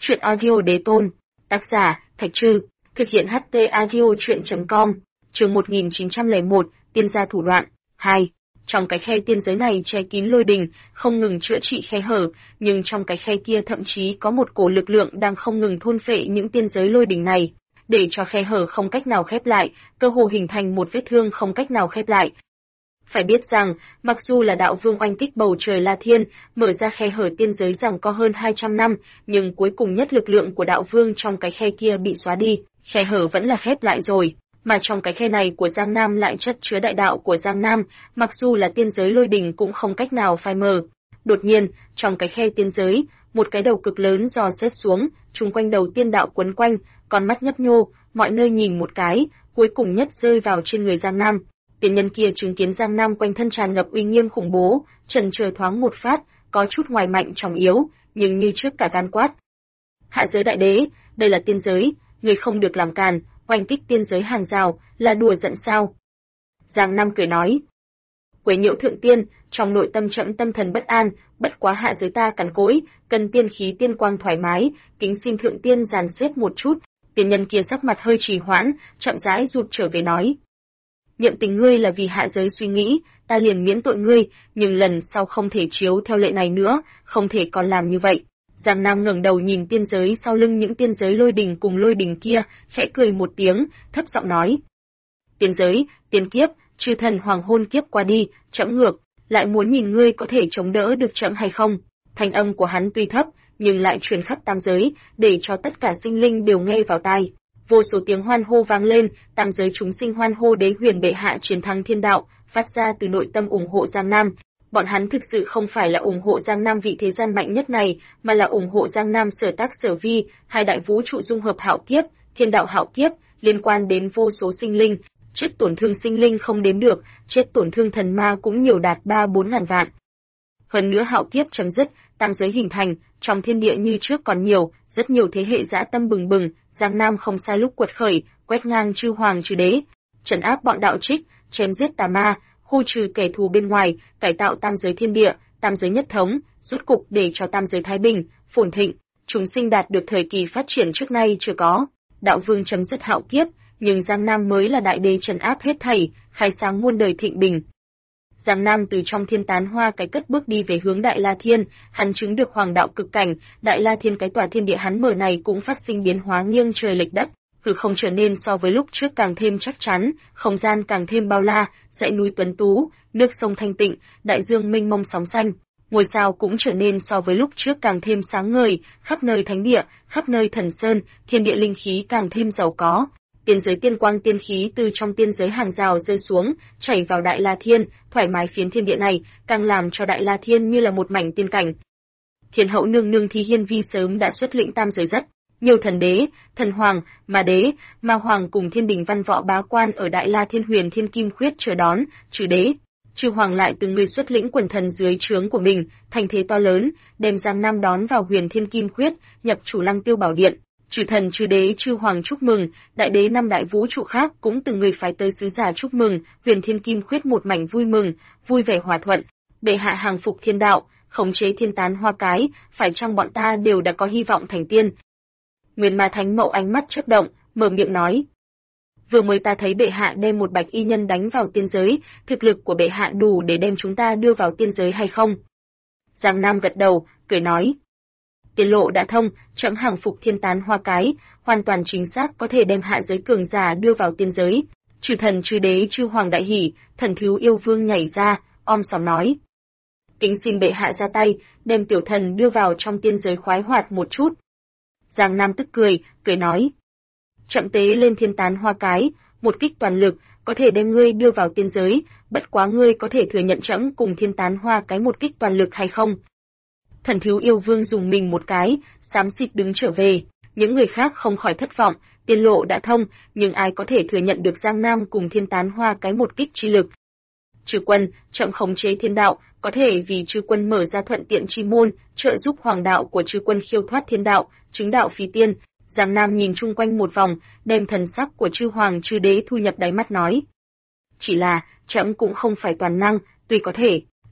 Chuyện audio đế tôn. Tác giả, Thạch Trư. Thực hiện HT audio chuyện.com. Chương 1901, tiên gia thủ đoạn. 2. Trong cái khe tiên giới này che kín lôi đình, không ngừng chữa trị khe hở, nhưng trong cái khe kia thậm chí có một cổ lực lượng đang không ngừng thôn phệ những tiên giới lôi đình này, để cho khe hở không cách nào khép lại, cơ hồ hình thành một vết thương không cách nào khép lại. Phải biết rằng, mặc dù là đạo vương oanh kích bầu trời La Thiên, mở ra khe hở tiên giới rằng có hơn 200 năm, nhưng cuối cùng nhất lực lượng của đạo vương trong cái khe kia bị xóa đi, khe hở vẫn là khép lại rồi. Mà trong cái khe này của Giang Nam lại chất chứa đại đạo của Giang Nam, mặc dù là tiên giới lôi đình cũng không cách nào phai mờ. Đột nhiên, trong cái khe tiên giới, một cái đầu cực lớn dò xét xuống, chung quanh đầu tiên đạo quấn quanh, con mắt nhấp nhô, mọi nơi nhìn một cái, cuối cùng nhất rơi vào trên người Giang Nam. Tiên nhân kia chứng kiến Giang Nam quanh thân tràn ngập uy nghiêm khủng bố, trần trời thoáng một phát, có chút ngoài mạnh trong yếu, nhưng như trước cả gan quát. Hạ giới đại đế, đây là tiên giới, người không được làm càn, oanh kích tiên giới hàng rào, là đùa giận sao? Giang Nam cười nói. Quấy nhiễu thượng tiên, trong nội tâm trẫm tâm thần bất an, bất quá hạ giới ta cằn cỗi, cần tiên khí tiên quang thoải mái, kính xin thượng tiên dàn xếp một chút. Tiên nhân kia sắc mặt hơi trì hoãn, chậm rãi rụt trở về nói. Niệm tình ngươi là vì hạ giới suy nghĩ, ta liền miễn tội ngươi, nhưng lần sau không thể chiếu theo lệ này nữa, không thể còn làm như vậy. Giang Nam ngẩng đầu nhìn tiên giới sau lưng những tiên giới lôi đình cùng lôi đình kia, khẽ cười một tiếng, thấp giọng nói. Tiên giới, tiên kiếp, chư thần hoàng hôn kiếp qua đi, trẫm ngược, lại muốn nhìn ngươi có thể chống đỡ được trẫm hay không. Thanh âm của hắn tuy thấp, nhưng lại truyền khắp tam giới, để cho tất cả sinh linh đều nghe vào tai. Vô số tiếng hoan hô vang lên, tam giới chúng sinh hoan hô đế huyền bệ hạ chiến thắng thiên đạo, phát ra từ nội tâm ủng hộ Giang Nam. Bọn hắn thực sự không phải là ủng hộ Giang Nam vị thế gian mạnh nhất này, mà là ủng hộ Giang Nam sở tác sở vi, hai đại vũ trụ dung hợp hạo kiếp, thiên đạo hạo kiếp, liên quan đến vô số sinh linh, chết tổn thương sinh linh không đếm được, chết tổn thương thần ma cũng nhiều đạt 3-4 ngàn vạn. Hơn nữa hạo kiếp chấm dứt, tam giới hình thành, trong thiên địa như trước còn nhiều, rất nhiều thế hệ dã tâm bừng bừng, Giang Nam không sai lúc quật khởi, quét ngang chư hoàng chư đế, trấn áp bọn đạo trích, chém giết tà ma, khu trừ kẻ thù bên ngoài, cải tạo tam giới thiên địa, tam giới nhất thống, rút cục để cho tam giới thái bình, phồn thịnh, chúng sinh đạt được thời kỳ phát triển trước nay chưa có. Đạo vương chấm dứt hạo kiếp, nhưng Giang Nam mới là đại đế trấn áp hết thảy, khai sáng muôn đời thịnh bình. Giang Nam từ trong thiên tán hoa cái cất bước đi về hướng Đại La Thiên, hắn chứng được hoàng đạo cực cảnh, Đại La Thiên cái tòa thiên địa hắn mở này cũng phát sinh biến hóa nghiêng trời lệch đất, hư không trở nên so với lúc trước càng thêm chắc chắn, không gian càng thêm bao la, dãy núi tuấn tú, nước sông thanh tịnh, đại dương mênh mông sóng xanh, ngôi sao cũng trở nên so với lúc trước càng thêm sáng ngời, khắp nơi thánh địa, khắp nơi thần sơn, thiên địa linh khí càng thêm giàu có. Tiên giới tiên quang tiên khí từ trong tiên giới hàng rào rơi xuống, chảy vào Đại La Thiên, thoải mái phiến thiên địa này, càng làm cho Đại La Thiên như là một mảnh tiên cảnh. Thiên hậu nương nương Thi Hiên Vi sớm đã xuất lĩnh tam giới rất nhiều thần đế, thần hoàng, ma đế, ma hoàng cùng thiên đình văn võ bá quan ở Đại La Thiên Huyền Thiên Kim Khuyết chờ đón, trừ đế, trừ hoàng lại từng người xuất lĩnh quần thần dưới trướng của mình, thành thế to lớn, đem Giang Nam đón vào Huyền Thiên Kim Khuyết, nhập chủ Lăng Tiêu Bảo Điện. Trừ thần trừ đế trừ hoàng chúc mừng, đại đế năm đại vũ trụ khác cũng từng người phái tới sứ giả chúc mừng, Huyền Thiên Kim Khuyết một mảnh vui mừng, vui vẻ hòa thuận, bệ hạ hàng phục thiên đạo, khống chế thiên tán hoa cái, phải chăng bọn ta đều đã có hy vọng thành tiên? Nguyên Ma Thánh Mậu ánh mắt chớp động, mở miệng nói: vừa mới ta thấy bệ hạ đem một bạch y nhân đánh vào tiên giới, thực lực của bệ hạ đủ để đem chúng ta đưa vào tiên giới hay không? Giang Nam gật đầu, cười nói: tiên lộ đã thông, trẫm hàng phục thiên tán hoa cái, hoàn toàn chính xác có thể đem hạ giới cường giả đưa vào tiên giới. Trừ thần trừ đế trừ hoàng đại hỉ, thần thiếu yêu vương nhảy ra, om sòm nói: kính xin bệ hạ ra tay, đem tiểu thần đưa vào trong tiên giới khoái hoạt một chút. Giang Nam tức cười, cười nói: trẫm tế lên thiên tán hoa cái, một kích toàn lực, có thể đem ngươi đưa vào tiên giới, bất quá ngươi có thể thừa nhận trẫm cùng thiên tán hoa cái một kích toàn lực hay không? Thần thiếu yêu vương dùng mình một cái, xám xịt đứng trở về, những người khác không khỏi thất vọng, tiên lộ đã thông, nhưng ai có thể thừa nhận được Giang Nam cùng thiên tán hoa cái một kích chi lực? Chư quân, trẫm khống chế thiên đạo, có thể vì chư quân mở ra thuận tiện chi môn, trợ giúp hoàng đạo của chư quân khiêu thoát thiên đạo, chứng đạo phi tiên. Giang Nam nhìn chung quanh một vòng, đem thần sắc của chư hoàng chư đế thu nhập đáy mắt nói: chỉ là trẫm cũng không phải toàn năng, tuy có thể,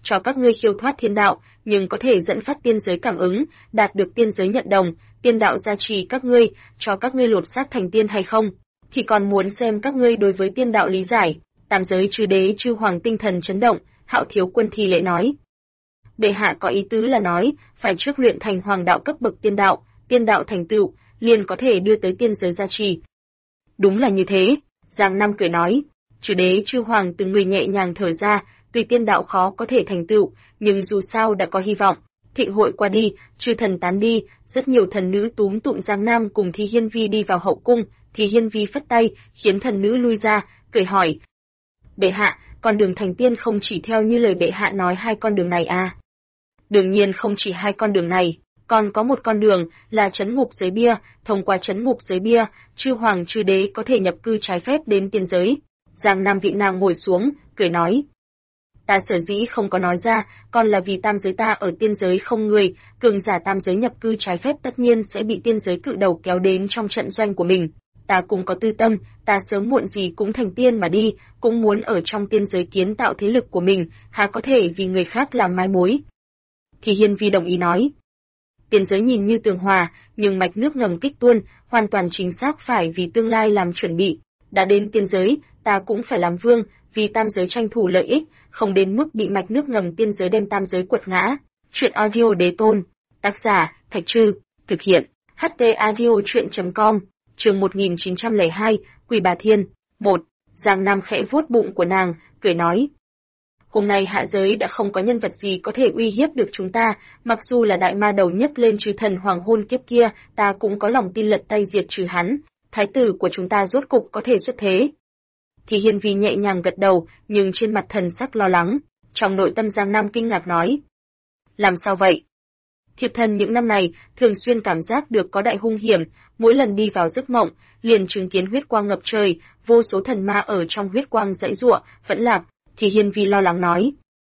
cho các ngươi khiêu thoát thiên đạo, nhưng có thể dẫn phát tiên giới cảm ứng, đạt được tiên giới nhận đồng, tiên đạo gia trì các ngươi, cho các ngươi lột xác thành tiên hay không, thì còn muốn xem các ngươi đối với tiên đạo lý giải. Tam giới chư đế chư hoàng tinh thần chấn động, Hạo Thiếu Quân thi lễ nói: bệ hạ có ý tứ là nói, phải trước luyện thành hoàng đạo cấp bậc tiên đạo thành tựu, liền có thể đưa tới tiên giới gia trì. Đúng là như thế, Giang Nam cười nói. Chư đế chư hoàng từng người nhẹ nhàng thở ra, tuy tiên đạo khó có thể thành tựu, nhưng dù sao đã có hy vọng. Thịnh hội qua đi, chư thần tán đi, rất nhiều thần nữ túm tụm Giang Nam cùng Thi Hiên Vi đi vào hậu cung. Thi Hiên Vi phất tay, khiến thần nữ lui ra, cười hỏi: bệ hạ, con đường thành tiên không chỉ theo như lời bệ hạ nói hai con đường này à? Đương nhiên không chỉ hai con đường này, còn có một con đường là trấn ngục giới bia, thông qua trấn ngục giới bia, chư hoàng chư đế có thể nhập cư trái phép đến tiên giới. Giang Nam vị nàng ngồi xuống, cười nói: ta sở dĩ không có nói ra, còn là vì tam giới ta ở tiên giới không người, cường giả tam giới nhập cư trái phép tất nhiên sẽ bị tiên giới cự đầu kéo đến trong trận doanh của mình. Ta cũng có tư tâm, ta sớm muộn gì cũng thành tiên mà đi, cũng muốn ở trong tiên giới kiến tạo thế lực của mình, há có thể vì người khác làm mai mối. Thì Hiên Vi đồng ý nói: tiên giới nhìn như tường hòa, nhưng mạch nước ngầm kích tuôn, hoàn toàn chính xác phải vì tương lai làm chuẩn bị. Đã đến tiên giới, ta cũng phải làm vương, vì tam giới tranh thủ lợi ích, không đến mức bị mạch nước ngầm tiên giới đem tam giới quật ngã. Truyện audio đế tôn, tác giả Thạch Trư, thực hiện HT audio truyện.com, chương 1902, Quỷ Bà Thiên. 1. Giang Nam khẽ vuốt bụng của nàng, cười nói: hôm nay hạ giới đã không có nhân vật gì có thể uy hiếp được chúng ta, mặc dù là đại ma đầu nhấc lên trừ thần hoàng hôn kiếp kia, ta cũng có lòng tin lật tay diệt trừ hắn. Thái tử của chúng ta rốt cục có thể xuất thế. Thì Hiên Vi nhẹ nhàng gật đầu, nhưng trên mặt thần sắc lo lắng. Trong nội tâm Giang Nam kinh ngạc nói: làm sao vậy? Thiệp thần những năm này thường xuyên cảm giác được có đại hung hiểm, mỗi lần đi vào giấc mộng, liền chứng kiến huyết quang ngập trời, vô số thần ma ở trong huyết quang giãy giụa, vẫn lạc. Thì Hiên Vi lo lắng nói: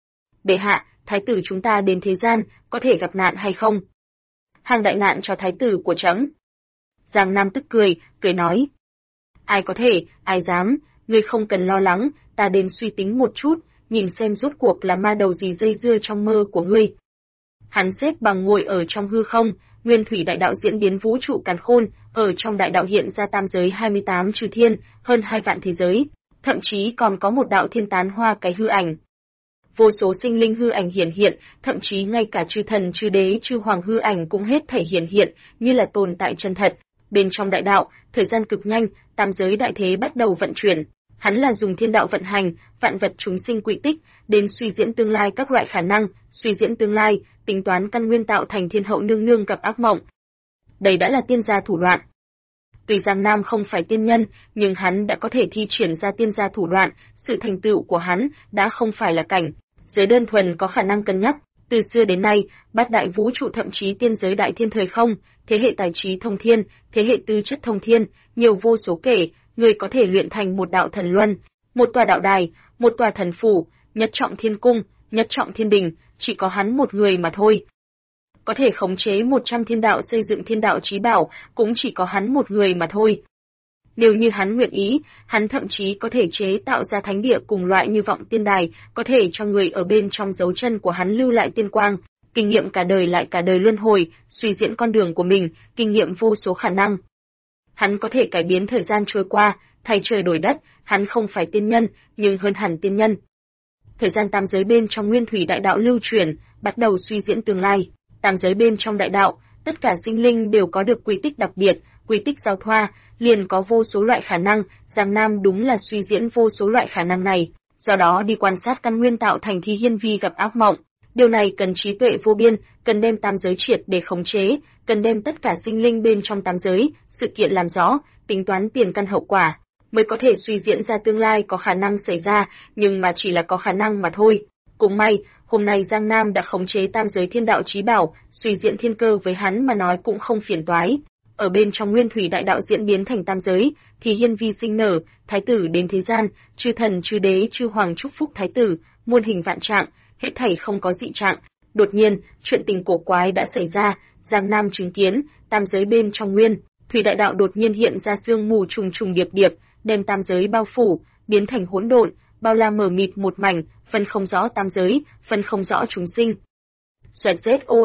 bệ hạ, thái tử chúng ta đến thế gian, có thể gặp nạn hay không? Hàng đại nạn cho thái tử của trẫm. Giang Nam tức cười nói: ai có thể, ai dám, ngươi không cần lo lắng, ta đến suy tính một chút, nhìn xem rốt cuộc là ma đầu gì dây dưa trong mơ của ngươi. Hắn xếp bằng ngồi ở trong hư không, nguyên thủy đại đạo diễn biến vũ trụ càn khôn, ở trong đại đạo hiện ra tam giới 28 trừ thiên, hơn 2 vạn thế giới, thậm chí còn có một đạo thiên tán hoa cái hư ảnh. Vô số sinh linh hư ảnh hiển hiện, thậm chí ngay cả chư thần chư đế chư hoàng hư ảnh cũng hết thảy hiển hiện, như là tồn tại chân thật. Bên trong đại đạo, thời gian cực nhanh, tam giới đại thế bắt đầu vận chuyển. Hắn là dùng thiên đạo vận hành, vạn vật chúng sinh quy tích, đến suy diễn tương lai các loại khả năng, suy diễn tương lai, tính toán căn nguyên tạo thành thiên hậu nương nương gặp ác mộng. Đây đã là tiên gia thủ đoạn. Tuy Giang Nam không phải tiên nhân, nhưng hắn đã có thể thi triển ra tiên gia thủ đoạn, sự thành tựu của hắn đã không phải là cảnh giới đơn thuần có khả năng cân nhắc. Từ xưa đến nay, bát đại vũ trụ thậm chí tiên giới đại thiên thời không, thế hệ tài trí thông thiên, thế hệ tư chất thông thiên, nhiều vô số kể, người có thể luyện thành một đạo thần luân, một tòa đạo đài, một tòa thần phủ, nhất trọng thiên cung, nhất trọng thiên đình, chỉ có hắn một người mà thôi. Có thể khống chế 100 thiên đạo xây dựng thiên đạo chí bảo, cũng chỉ có hắn một người mà thôi. Nếu như hắn nguyện ý, hắn thậm chí có thể chế tạo ra thánh địa cùng loại như vọng tiên đài, có thể cho người ở bên trong dấu chân của hắn lưu lại tiên quang, kinh nghiệm cả đời lại cả đời luân hồi, suy diễn con đường của mình, kinh nghiệm vô số khả năng. Hắn có thể cải biến thời gian trôi qua, thay trời đổi đất, hắn không phải tiên nhân, nhưng hơn hẳn tiên nhân. Thời gian tam giới bên trong nguyên thủy đại đạo lưu chuyển, bắt đầu suy diễn tương lai. Tam giới bên trong đại đạo, tất cả sinh linh đều có được quy tích đặc biệt, quy tích giao thoa, liền có vô số loại khả năng, Giang Nam đúng là suy diễn vô số loại khả năng này, do đó đi quan sát căn nguyên tạo thành Thi Hiên Vi gặp ác mộng. Điều này cần trí tuệ vô biên, cần đem tam giới triệt để khống chế, cần đem tất cả sinh linh bên trong tam giới, sự kiện làm rõ, tính toán tiền căn hậu quả, mới có thể suy diễn ra tương lai có khả năng xảy ra, nhưng mà chỉ là có khả năng mà thôi. Cũng may, hôm nay Giang Nam đã khống chế tam giới thiên đạo chí bảo, suy diễn thiên cơ với hắn mà nói cũng không phiền toái. Ở bên trong nguyên thủy đại đạo diễn biến thành tam giới, thì Hiên Vi sinh nở, thái tử đến thế gian, chư thần chư đế chư hoàng chúc phúc thái tử, muôn hình vạn trạng, hết thảy không có dị trạng. Đột nhiên, chuyện tình cổ quái đã xảy ra, Giang Nam chứng kiến, tam giới bên trong nguyên thủy đại đạo đột nhiên hiện ra sương mù trùng trùng điệp điệp, đem tam giới bao phủ, biến thành hỗn độn, bao la mờ mịt một mảnh, phân không rõ tam giới, phân không rõ chúng sinh. Xoẹt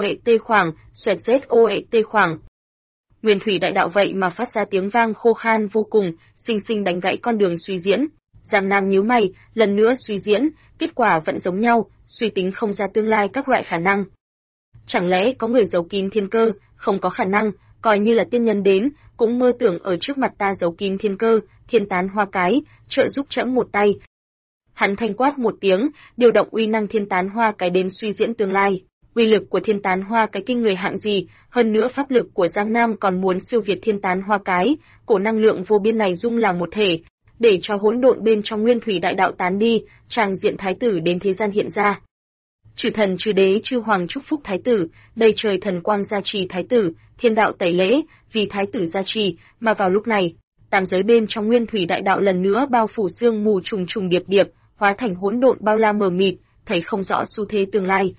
ZOET khoảng. Nguyên thủy đại đạo vậy mà phát ra tiếng vang khô khan vô cùng, xinh xinh đánh gãy con đường suy diễn. Giang Nam nhíu mày, lần nữa suy diễn, kết quả vẫn giống nhau, suy tính không ra tương lai các loại khả năng. Chẳng lẽ có người giấu kín thiên cơ, không có khả năng, coi như là tiên nhân đến, cũng mơ tưởng ở trước mặt ta giấu kín thiên cơ, thiên tán hoa cái, trợ giúp trẫm một tay. Hắn thanh quát một tiếng, điều động uy năng thiên tán hoa cái đến suy diễn tương lai. Uy lực của thiên tán hoa cái kinh người hạng gì, hơn nữa pháp lực của Giang Nam còn muốn siêu việt thiên tán hoa cái, cổ năng lượng vô biên này dung làm một thể, để cho hỗn độn bên trong nguyên thủy đại đạo tán đi, tràng diện thái tử đến thế gian hiện ra. Chư thần chư đế chư hoàng chúc phúc thái tử, đầy trời thần quang gia trì thái tử, thiên đạo tẩy lễ, vì thái tử gia trì, mà vào lúc này, tam giới bên trong nguyên thủy đại đạo lần nữa bao phủ sương mù trùng trùng điệp điệp, hóa thành hỗn độn bao la mờ mịt, thấy không rõ xu thế tương lai.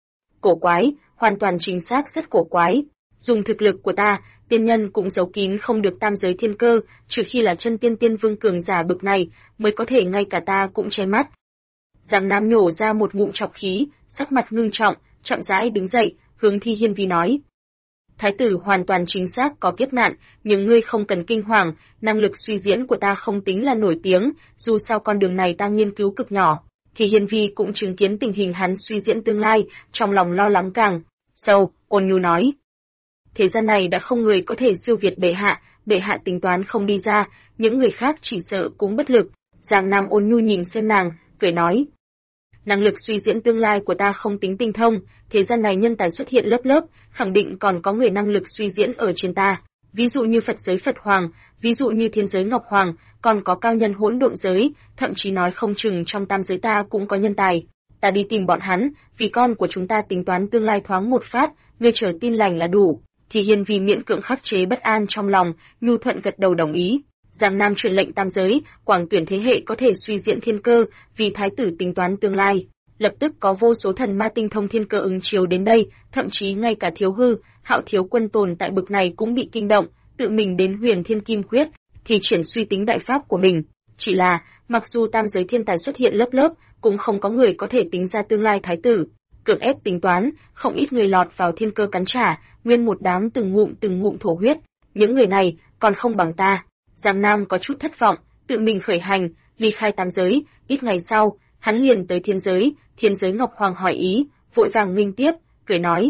Cổ quái, hoàn toàn chính xác rất cổ quái. Dùng thực lực của ta, tiên nhân cũng giấu kín không được tam giới thiên cơ, trừ khi là chân tiên tiên vương cường giả bực này, mới có thể ngay cả ta cũng che mắt. Giang Nam nhổ ra một ngụm trọc khí, sắc mặt ngưng trọng, chậm rãi đứng dậy, hướng Thi Hiên Vi nói. Thái tử hoàn toàn chính xác có kiếp nạn, nhưng ngươi không cần kinh hoàng, năng lực suy diễn của ta không tính là nổi tiếng, dù sao con đường này ta nghiên cứu cực nhỏ. Thì Hiên Vi cũng chứng kiến tình hình hắn suy diễn tương lai, trong lòng lo lắng càng sâu, ôn nhu nói. Thế gian này đã không người có thể siêu việt bệ hạ tính toán không đi ra, những người khác chỉ sợ cũng bất lực. Giang Nam ôn nhu nhìn xem nàng, cười nói. Năng lực suy diễn tương lai của ta không tính tinh thông, thế gian này nhân tài xuất hiện lớp lớp, khẳng định còn có người năng lực suy diễn ở trên ta. Ví dụ như Phật giới Phật Hoàng, ví dụ như thiên giới Ngọc Hoàng, còn có cao nhân hỗn độn giới, thậm chí nói không chừng trong tam giới ta cũng có nhân tài. Ta đi tìm bọn hắn, vì con của chúng ta tính toán tương lai thoáng một phát, ngươi chờ tin lành là đủ. Thì Hiên Vi miễn cưỡng khắc chế bất an trong lòng, nhu thuận gật đầu đồng ý. Giang Nam truyền lệnh tam giới, quảng tuyển thế hệ có thể suy diễn thiên cơ, vì thái tử tính toán tương lai. Lập tức có vô số thần ma tinh thông thiên cơ ứng chiếu đến đây, thậm chí ngay cả Thiếu Hư, Hạo Thiếu Quân tồn tại bực này cũng bị kinh động, tự mình đến Huyền Thiên Kim Quyết, thì triển suy tính đại pháp của mình. Chỉ là, mặc dù tam giới thiên tài xuất hiện lớp lớp, cũng không có người có thể tính ra tương lai thái tử. Cưỡng ép tính toán, không ít người lọt vào thiên cơ cắn trả, nguyên một đám từng ngụm thổ huyết. Những người này còn không bằng ta. Giang Nam có chút thất vọng, tự mình khởi hành, ly khai tam giới. Ít ngày sau, hắn liền tới thiên giới Ngọc Hoàng hỏi ý, vội vàng nghênh tiếp, cười nói: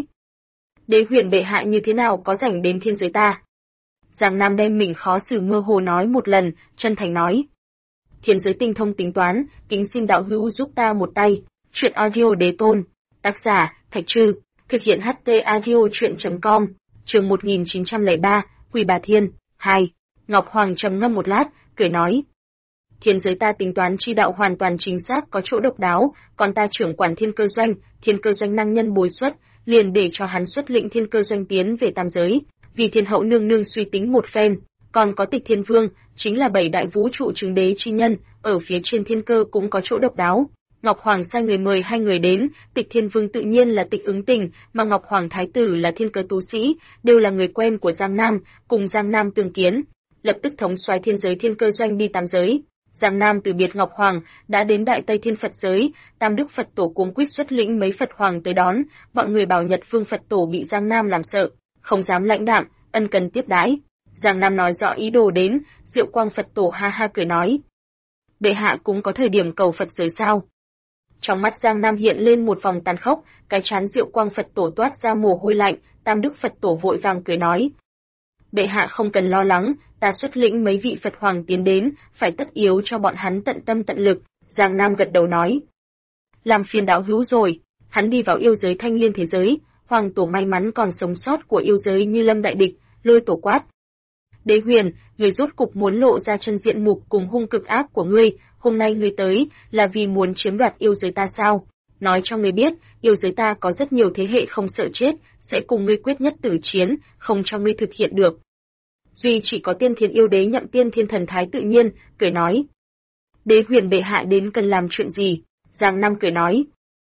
Đế huyền bệ hạ như thế nào có rảnh đến thiên giới ta? Giang Nam đem mình khó xử mơ hồ nói một lần, chân thành nói: Thiên giới tinh thông tính toán, kính xin đạo hữu giúp ta một tay. Truyện audio đế tôn, tác giả Thạch Trư, thực hiện HT audio truyện.com, chương 1903, Quỷ Bà Thiên 2. Ngọc Hoàng trầm ngâm một lát, cười nói: Thiên giới ta tính toán chi đạo hoàn toàn chính xác có chỗ độc đáo, còn ta trưởng quản thiên cơ doanh năng nhân bồi xuất, liền để cho hắn xuất lĩnh thiên cơ doanh tiến về tam giới, vì thiên hậu nương nương suy tính một phen, còn có Tịch Thiên Vương, chính là 7 đại vũ trụ chứng đế chi nhân, ở phía trên thiên cơ cũng có chỗ độc đáo. Ngọc Hoàng sai người mời 2 người đến, Tịch Thiên Vương tự nhiên là Tịch Ứng Tình, mà Ngọc Hoàng thái tử là thiên cơ tu sĩ, đều là người quen của Giang Nam, cùng Giang Nam tương kiến, lập tức thống soái thiên giới thiên cơ doanh đi tam giới. Giang Nam từ biệt Ngọc Hoàng, đã đến Đại Tây Thiên Phật giới, Tam Đức Phật Tổ cuống quýt xuất lĩnh mấy Phật Hoàng tới đón, bọn người bảo Nhật Vương Phật Tổ bị Giang Nam làm sợ, không dám lãnh đạm, ân cần tiếp đãi. Giang Nam nói rõ ý đồ đến, Diệu Quang Phật Tổ ha ha cười nói: Bệ hạ cũng có thời điểm cầu Phật giới sao? Trong mắt Giang Nam hiện lên một vòng tàn khốc, cái trán Diệu Quang Phật Tổ toát ra mồ hôi lạnh, Tam Đức Phật Tổ vội vàng cười nói: Bệ hạ không cần lo lắng, ta xuất lĩnh mấy vị Phật Hoàng tiến đến, phải tất yếu cho bọn hắn tận tâm tận lực. Giang Nam gật đầu nói: Làm phiền đạo hữu rồi. Hắn đi vào yêu giới Thanh Liên thế giới, Hoàng Tổ may mắn còn sống sót của yêu giới Như Lâm đại địch, Lôi Tổ quát: Đế huyền, người rốt cục muốn lộ ra chân diện mục cùng hung cực ác của ngươi, hôm nay ngươi tới là vì muốn chiếm đoạt yêu giới ta sao? Nói cho ngươi biết, yêu giới ta có rất nhiều thế hệ không sợ chết, sẽ cùng ngươi quyết nhất tử chiến, không cho ngươi thực hiện được. Duy chỉ có Tiên Thiên Yêu Đế Nhậm Tiên Thiên Thần Thái tự nhiên, cười nói: Đế huyền bệ hạ đến cần làm chuyện gì? Giang Nam cười nói: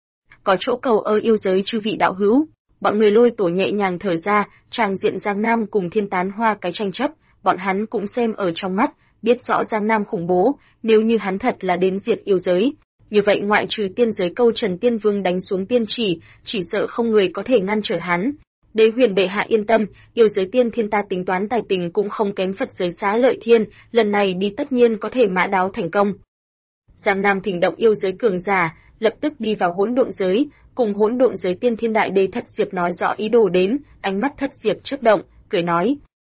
Có chỗ cầu ơ yêu giới chư vị đạo hữu. Bọn người Lôi Tổ nhẹ nhàng thở ra, tràng diện Giang Nam cùng Thiên Tán Hoa cái tranh chấp, bọn hắn cũng xem ở trong mắt, biết rõ Giang Nam khủng bố, nếu như hắn thật là đến diệt yêu giới, như vậy ngoại trừ tiên giới câu Trần Tiên Vương đánh xuống tiên chỉ sợ không người có thể ngăn trở hắn. Đế Huyền bệ hạ yên tâm, yêu giới tiên thiên ta tính toán tài tình cũng không kém Phật giới Xá Lợi Thiên, lần này đi tất nhiên có thể mã đáo thành công. Giang Nam thỉnh động yêu giới cường giả, lập tức đi vào hỗn độn giới, cùng hỗn độn giới tiên thiên đại đế Thất Diệp nói rõ ý đồ đến, ánh mắt Thất Diệp chớp động, cười nói: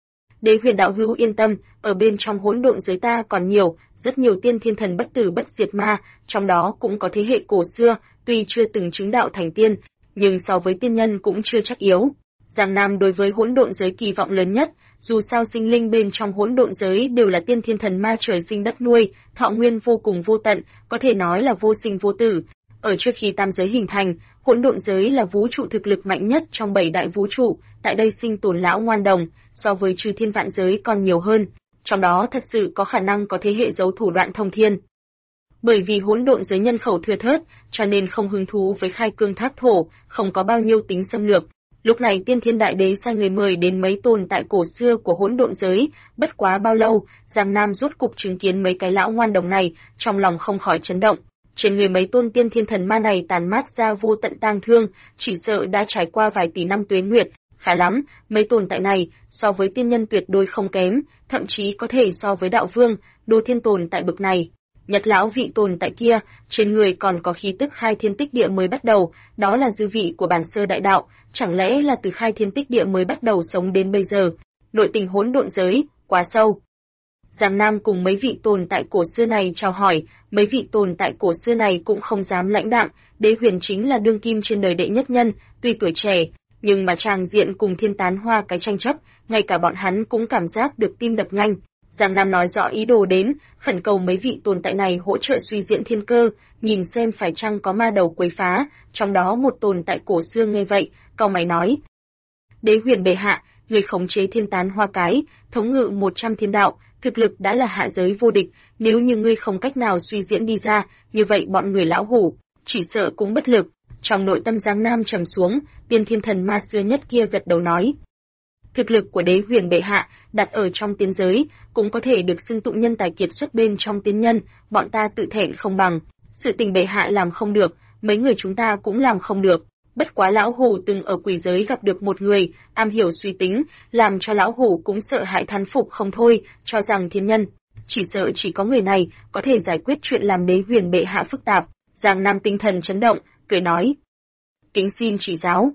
Đế Huyền đạo hữu yên tâm, ở bên trong hỗn độn giới ta còn nhiều, rất nhiều tiên thiên thần bất tử bất diệt ma, trong đó cũng có thế hệ cổ xưa, tuy chưa từng chứng đạo thành tiên, nhưng so với tiên nhân cũng chưa chắc yếu. Giang Nam đối với hỗn độn giới kỳ vọng lớn nhất, dù sao sinh linh bên trong hỗn độn giới đều là tiên thiên thần ma trời sinh đất nuôi, thọ nguyên vô cùng vô tận, có thể nói là vô sinh vô tử. Ở trước khi tam giới hình thành, hỗn độn giới là vũ trụ thực lực mạnh nhất trong 7 đại vũ trụ, tại đây sinh tồn lão ngoan đồng, so với chư thiên vạn giới còn nhiều hơn, trong đó thật sự có khả năng có thế hệ giấu thủ đoạn thông thiên. Bởi vì hỗn độn giới nhân khẩu thưa thớt, cho nên không hứng thú với khai cương thác thổ, không có bao nhiêu tính xâm lược. Lúc này Tiên Thiên Đại Đế sai người mời đến mấy tồn tại cổ xưa của hỗn độn giới, bất quá bao lâu, Giang Nam rốt cục chứng kiến mấy cái lão ngoan đồng này, trong lòng không khỏi chấn động. Trên người mấy tôn tiên thiên thần ma này tàn mát ra vô tận tang thương, chỉ sợ đã trải qua vài tỷ năm tuế nguyệt, khá lắm, mấy tồn tại này so với tiên nhân tuyệt đối không kém, thậm chí có thể so với đạo vương, đô thiên tồn tại bậc này. Nhật lão vị tồn tại kia, trên người còn có khí tức khai thiên tích địa mới bắt đầu, đó là dư vị của bản sơ đại đạo, chẳng lẽ là từ khai thiên tích địa mới bắt đầu sống đến bây giờ. Nội tình hỗn độn giới, quá sâu. Giang Nam cùng mấy vị tồn tại cổ xưa này chào hỏi, mấy vị tồn tại cổ xưa này cũng không dám lãnh đạm, Đế Huyền chính là đương kim trên đời đệ nhất nhân, tuy tuổi trẻ, nhưng mà tràng diện cùng thiên tán hoa cái tranh chấp, ngay cả bọn hắn cũng cảm giác được tim đập nhanh. Giang Nam nói rõ ý đồ đến, khẩn cầu mấy vị tồn tại này hỗ trợ suy diễn thiên cơ, nhìn xem phải chăng có ma đầu quấy phá, trong đó một tồn tại cổ xưa nghe vậy, cau mày nói: Đế Huyền bệ hạ, người khống chế thiên tán hoa cái, thống ngự 100 thiên đạo, thực lực đã là hạ giới vô địch, nếu như ngươi không cách nào suy diễn đi ra, như vậy bọn người lão hủ chỉ sợ cũng bất lực. Trong nội tâm Giang Nam trầm xuống, tiên thiên thần ma xưa nhất kia gật đầu nói: thực lực của Đế Huyền bệ hạ đặt ở trong tiên giới, cũng có thể được xưng tụng nhân tài kiệt xuất bên trong tiên nhân, bọn ta tự thẹn không bằng. Sự tình bệ hạ làm không được, mấy người chúng ta cũng làm không được. Bất quá lão hủ từng ở quỷ giới gặp được một người, am hiểu suy tính, làm cho lão hủ cũng sợ hãi thán phục không thôi, cho rằng thiên nhân. Chỉ sợ chỉ có người này có thể giải quyết chuyện làm Đế Huyền bệ hạ phức tạp. Giang Nam tinh thần chấn động, cười nói: kính xin chỉ giáo.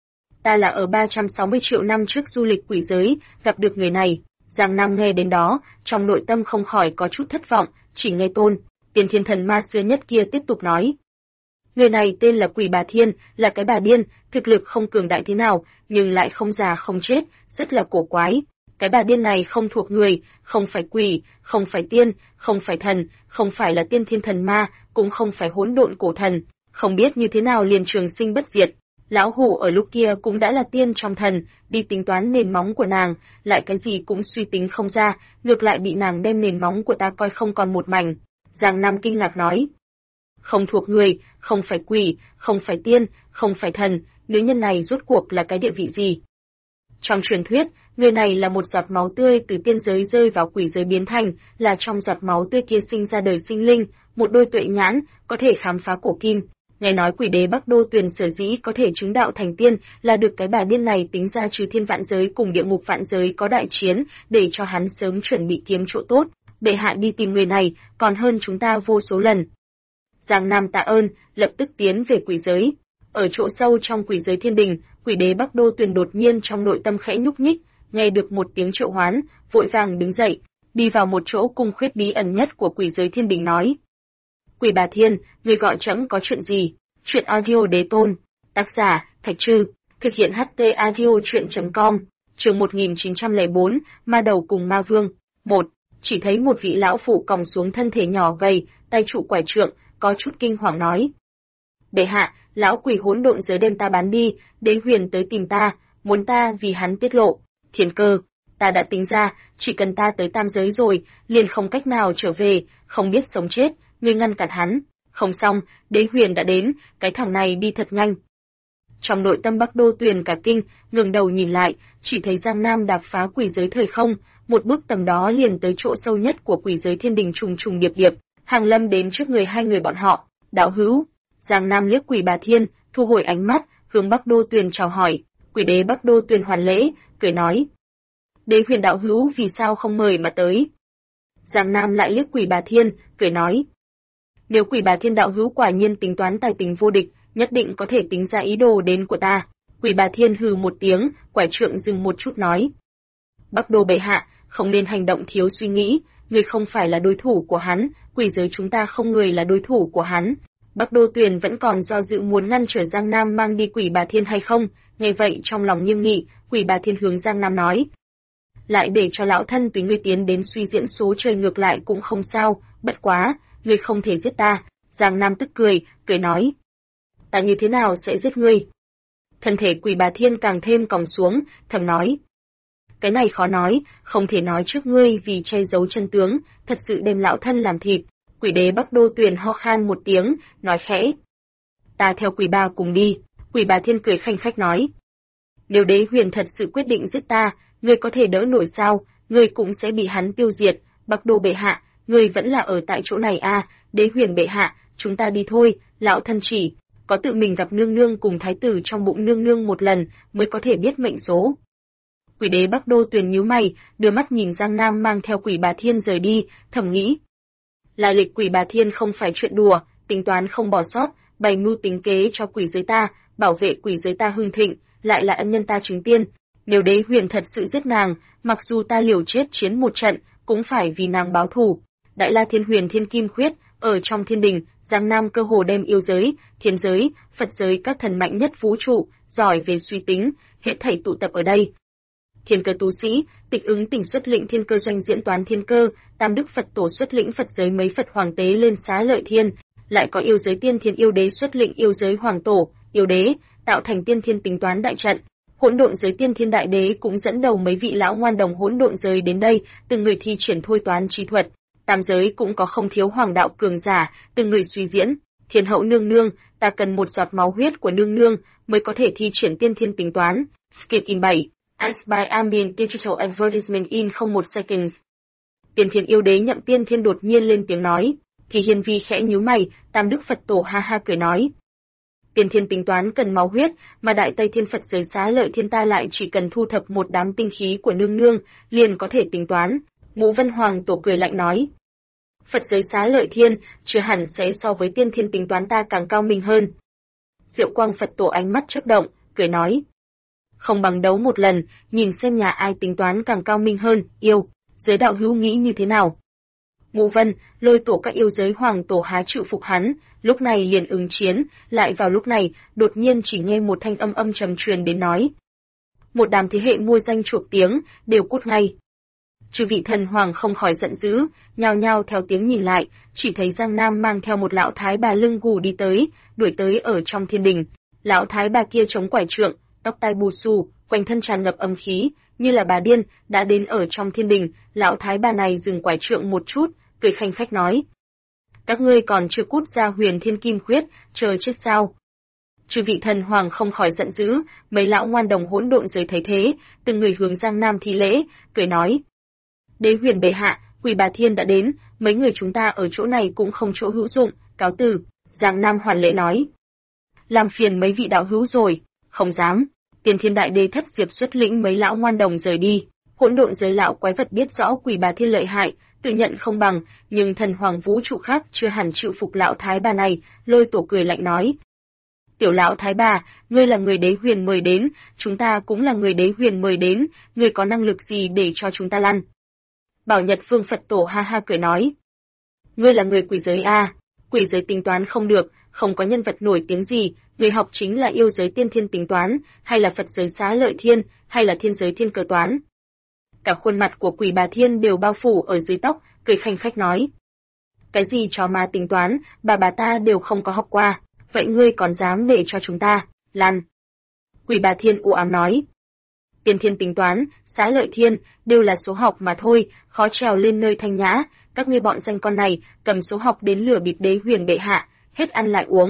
Ta là ở 360 triệu năm trước du lịch quỷ giới, gặp được người này. Giang Nam nghe đến đó, trong nội tâm không khỏi có chút thất vọng, chỉ nghe tiên thiên thần ma xưa nhất kia tiếp tục nói: người này tên là Quỷ Bà Thiên, là cái bà điên, thực lực không cường đại thế nào, nhưng lại không già không chết, rất là cổ quái. Cái bà điên này không thuộc người, không phải quỷ, không phải tiên, không phải thần, không phải là tiên thiên thần ma, cũng không phải hỗn độn cổ thần, không biết như thế nào liền trường sinh bất diệt. Lão hủ ở lúc kia cũng đã là tiên trong thần, đi tính toán nền móng của nàng, lại cái gì cũng suy tính không ra, ngược lại bị nàng đem nền móng của ta coi không còn một mảnh. Giang Nam kinh ngạc nói: không thuộc người, không phải quỷ, không phải tiên, không phải thần, nữ nhân này rốt cuộc là cái địa vị gì? Trong truyền thuyết, người này là một giọt máu tươi từ tiên giới rơi vào quỷ giới biến thành, là trong giọt máu tươi kia sinh ra đời sinh linh, một đôi tuệ nhãn, có thể khám phá cổ kim. Nghe nói quỷ đế Bắc Đô Tuyền sở dĩ có thể chứng đạo thành tiên là được cái bà điên này tính ra trừ thiên vạn giới cùng địa ngục vạn giới có đại chiến, để cho hắn sớm chuẩn bị kiếm chỗ tốt. Bệ hạ đi tìm người này, còn hơn chúng ta vô số lần. Giang Nam tạ ơn, lập tức tiến về quỷ giới. Ở chỗ sâu trong quỷ giới thiên đình, quỷ đế Bắc Đô Tuyền đột nhiên trong nội tâm khẽ nhúc nhích, nghe được một tiếng triệu hoán, vội vàng đứng dậy, đi vào một chỗ cung khuyết bí ẩn nhất của quỷ giới thiên đình nói: Quỷ Bà Thiên, người gọi trẫm có chuyện gì? Chuyện audio đế tôn. Tác giả, Thạch Trư. Thực hiện HT audio chuyện.com. Chương 1904, Ma Đầu cùng Ma Vương. 1. Chỉ thấy một vị lão phụ còng xuống thân thể nhỏ gầy, tay trụ quải trượng, có chút kinh hoàng nói: bệ hạ, lão quỷ hỗn độn giới đem ta bán đi, Đế Huyền tới tìm ta, muốn ta vì hắn tiết lộ thiên cơ. Ta đã tính ra, chỉ cần ta tới tam giới rồi, liền không cách nào trở về, không biết sống chết, ngươi ngăn cản hắn. Không xong, Đế Huyền đã đến, cái thằng này đi thật nhanh. Trong nội tâm Bắc Đô Tuyền cả kinh, ngẩng đầu nhìn lại, chỉ thấy Giang Nam đạp phá quỷ giới thời không, một bước tầm đó liền tới chỗ sâu nhất của quỷ giới thiên đình trùng trùng điệp điệp, hàng lâm đến trước người hai người bọn họ. Đạo hữu. Giang Nam liếc Quỷ Bà Thiên, thu hồi ánh mắt, hướng Bắc Đô Tuyền chào hỏi. Quỷ đế Bắc Đô Tuyền hoàn lễ, cười nói: Đế huyền đạo hữu vì sao không mời mà tới? Giang Nam lại liếc Quỷ Bà Thiên, cười nói: Nếu Quỷ Bà Thiên đạo hữu quả nhiên tính toán tài tình vô địch, nhất định có thể tính ra ý đồ đến của ta. Quỷ Bà Thiên hừ một tiếng, quải trượng dừng một chút nói: Bắc Đô bệ hạ, không nên hành động thiếu suy nghĩ, người không phải là đối thủ của hắn, quỷ giới chúng ta không người là đối thủ của hắn. Bắc Đô Tuyền vẫn còn do dự muốn ngăn trở Giang Nam mang đi Quỷ Bà Thiên hay không, nghe vậy trong lòng nghiêm nghị, Quỷ Bà Thiên hướng Giang Nam nói: Lại để cho lão thân tùy ngươi tiến đến suy diễn số trời ngược lại cũng không sao, bất quá, ngươi không thể giết ta. Giang Nam tức cười, cười nói: Ta như thế nào sẽ giết ngươi? Thân thể Quỷ Bà Thiên càng thêm còng xuống, thầm nói: Cái này khó nói, không thể nói trước ngươi vì che giấu chân tướng, thật sự đem lão thân làm thịt. Quỷ đế Bắc Đô Tuyền ho khan một tiếng, nói khẽ: Ta theo Quỷ Bà cùng đi. Quỷ Bà Thiên cười khanh khách nói: Nếu đế huyền thật sự quyết định giết ta, ngươi có thể đỡ nổi sao? Ngươi cũng sẽ bị hắn tiêu diệt. Bắc Đô bệ hạ, ngươi vẫn là ở tại chỗ này à? Đế huyền bệ hạ, chúng ta đi thôi. Lão thân chỉ có tự mình gặp nương nương cùng thái tử trong bụng nương nương một lần mới có thể biết mệnh số. Quỷ đế Bắc Đô Tuyền nhíu mày, đưa mắt nhìn Giang Nam mang theo Quỷ Bà Thiên rời đi, thầm nghĩ: Lai lịch Quỷ Bà Thiên không phải chuyện đùa, tính toán không bỏ sót, bày mưu tính kế cho quỷ giới ta, bảo vệ quỷ giới ta hưng thịnh, lại là ân nhân ta chứng tiên. Nếu đế huyền thật sự giết nàng, mặc dù ta liều chết chiến một trận, cũng phải vì nàng báo thù. Đại La Thiên Huyền Thiên Kim Khuyết, ở trong thiên đình, Giang Nam cơ hồ đem yêu giới, thiên giới, Phật giới các thần mạnh nhất vũ trụ, giỏi về suy tính, hết thảy tụ tập ở đây. Thiên cơ tu sĩ, Tịch Ứng Tỉnh xuất lĩnh thiên cơ doanh diễn toán thiên cơ, Tam Đức Phật Tổ xuất lĩnh Phật giới mấy Phật hoàng tế lên Xá Lợi Thiên, lại có yêu giới tiên thiên yêu đế xuất lĩnh yêu giới hoàng tổ, yêu đế, tạo thành tiên thiên tính toán đại trận. Hỗn độn giới tiên thiên đại đế cũng dẫn đầu mấy vị lão ngoan đồng hỗn độn giới đến đây, từng người thi triển thôi toán chi thuật. Tam giới cũng có không thiếu hoàng đạo cường giả, từng người suy diễn. Thiên hậu nương nương, ta cần một giọt máu huyết của nương nương mới có thể thi triển tiên thiên tính toán. Skip in 7. Ads by Ambient Digital Advertisement in 01 seconds. Tiên thiên yêu đế Nhậm Tiên Thiên đột nhiên lên tiếng nói, thì Hiên Vi khẽ nhíu mày, Tam Đức Phật Tổ ha ha cười nói: Tiên thiên tính toán cần máu huyết, mà Đại Tây Thiên Phật giới Xá Lợi Thiên ta lại chỉ cần thu thập một đám tinh khí của nương nương, liền có thể tính toán. Ngũ Vân Hoàng Tổ cười lạnh nói: Phật giới Xá Lợi Thiên, chưa hẳn sẽ so với tiên thiên tính toán ta càng cao minh hơn. Diệu Quang Phật Tổ ánh mắt chớp động, cười nói: Không bằng đấu một lần, nhìn xem nhà ai tính toán càng cao minh hơn, yêu, giới đạo hữu nghĩ như thế nào? Ngũ Vân, Lôi Tổ các yêu giới Hoàng Tổ há chịu phục hắn, lúc này liền ứng chiến, lại vào lúc này, đột nhiên chỉ nghe một thanh âm âm trầm truyền đến nói: Một đám thế hệ mua danh chuộc tiếng, đều cút ngay. Chư vị thần hoàng không khỏi giận dữ, nhao nhao theo tiếng nhìn lại, chỉ thấy Giang Nam mang theo một lão thái bà lưng gù đi tới, đuổi tới ở trong thiên đình. Lão thái bà kia chống quải trượng, tóc tai bù xù, quanh thân tràn ngập âm khí, như là bà điên, đã đến ở trong thiên đình. Lão thái bà này dừng quải trượng một chút, cười khanh khách nói: Các ngươi còn chưa cút ra Huyền Thiên Kim Khuyết, chờ chết sao? Chư vị thần hoàng không khỏi giận dữ, mấy lão ngoan đồng hỗn độn giới thấy thế, từng người hướng Giang Nam thi lễ, cười nói: Đế huyền bệ hạ, Quỷ Bà Thiên đã đến, mấy người chúng ta ở chỗ này cũng không chỗ hữu dụng, cáo từ. Giang Nam hoàn lễ nói: Làm phiền mấy vị đạo hữu rồi. Không dám. Tiên Thiên Đại Đế Thất Diệp xuất lĩnh mấy lão ngoan đồng rời đi. Hỗn độn giới lão quái vật biết rõ Quỷ Bà Thiên lợi hại, tự nhận không bằng, nhưng thần hoàng vũ trụ khác chưa hẳn chịu phục lão thái bà này. Lôi Tổ cười lạnh nói: Tiểu lão thái bà, ngươi là người đế huyền mời đến, chúng ta cũng là người đế huyền mời đến, ngươi có năng lực gì để cho chúng ta lăn? Bảo Nhật Phương Phật Tổ ha ha cười nói: Ngươi là người quỷ giới a? Quỷ giới tính toán không được, không có nhân vật nổi tiếng gì, người học chính là yêu giới tiên thiên tính toán, hay là Phật giới Xá Lợi Thiên, hay là thiên giới thiên cơ toán. Cả khuôn mặt của Quỷ Bà Thiên đều bao phủ ở dưới tóc, cười khanh khách nói: Cái gì chó má tính toán, bà ta đều không có học qua, vậy ngươi còn dám để cho chúng ta lăn? Quỷ Bà Thiên u ám nói: Tiên thiên tính toán, Xá Lợi Thiên, đều là số học mà thôi, khó trèo lên nơi thanh nhã, các ngươi bọn danh con này, cầm số học đến lừa bịp đế huyền bệ hạ, hết ăn lại uống.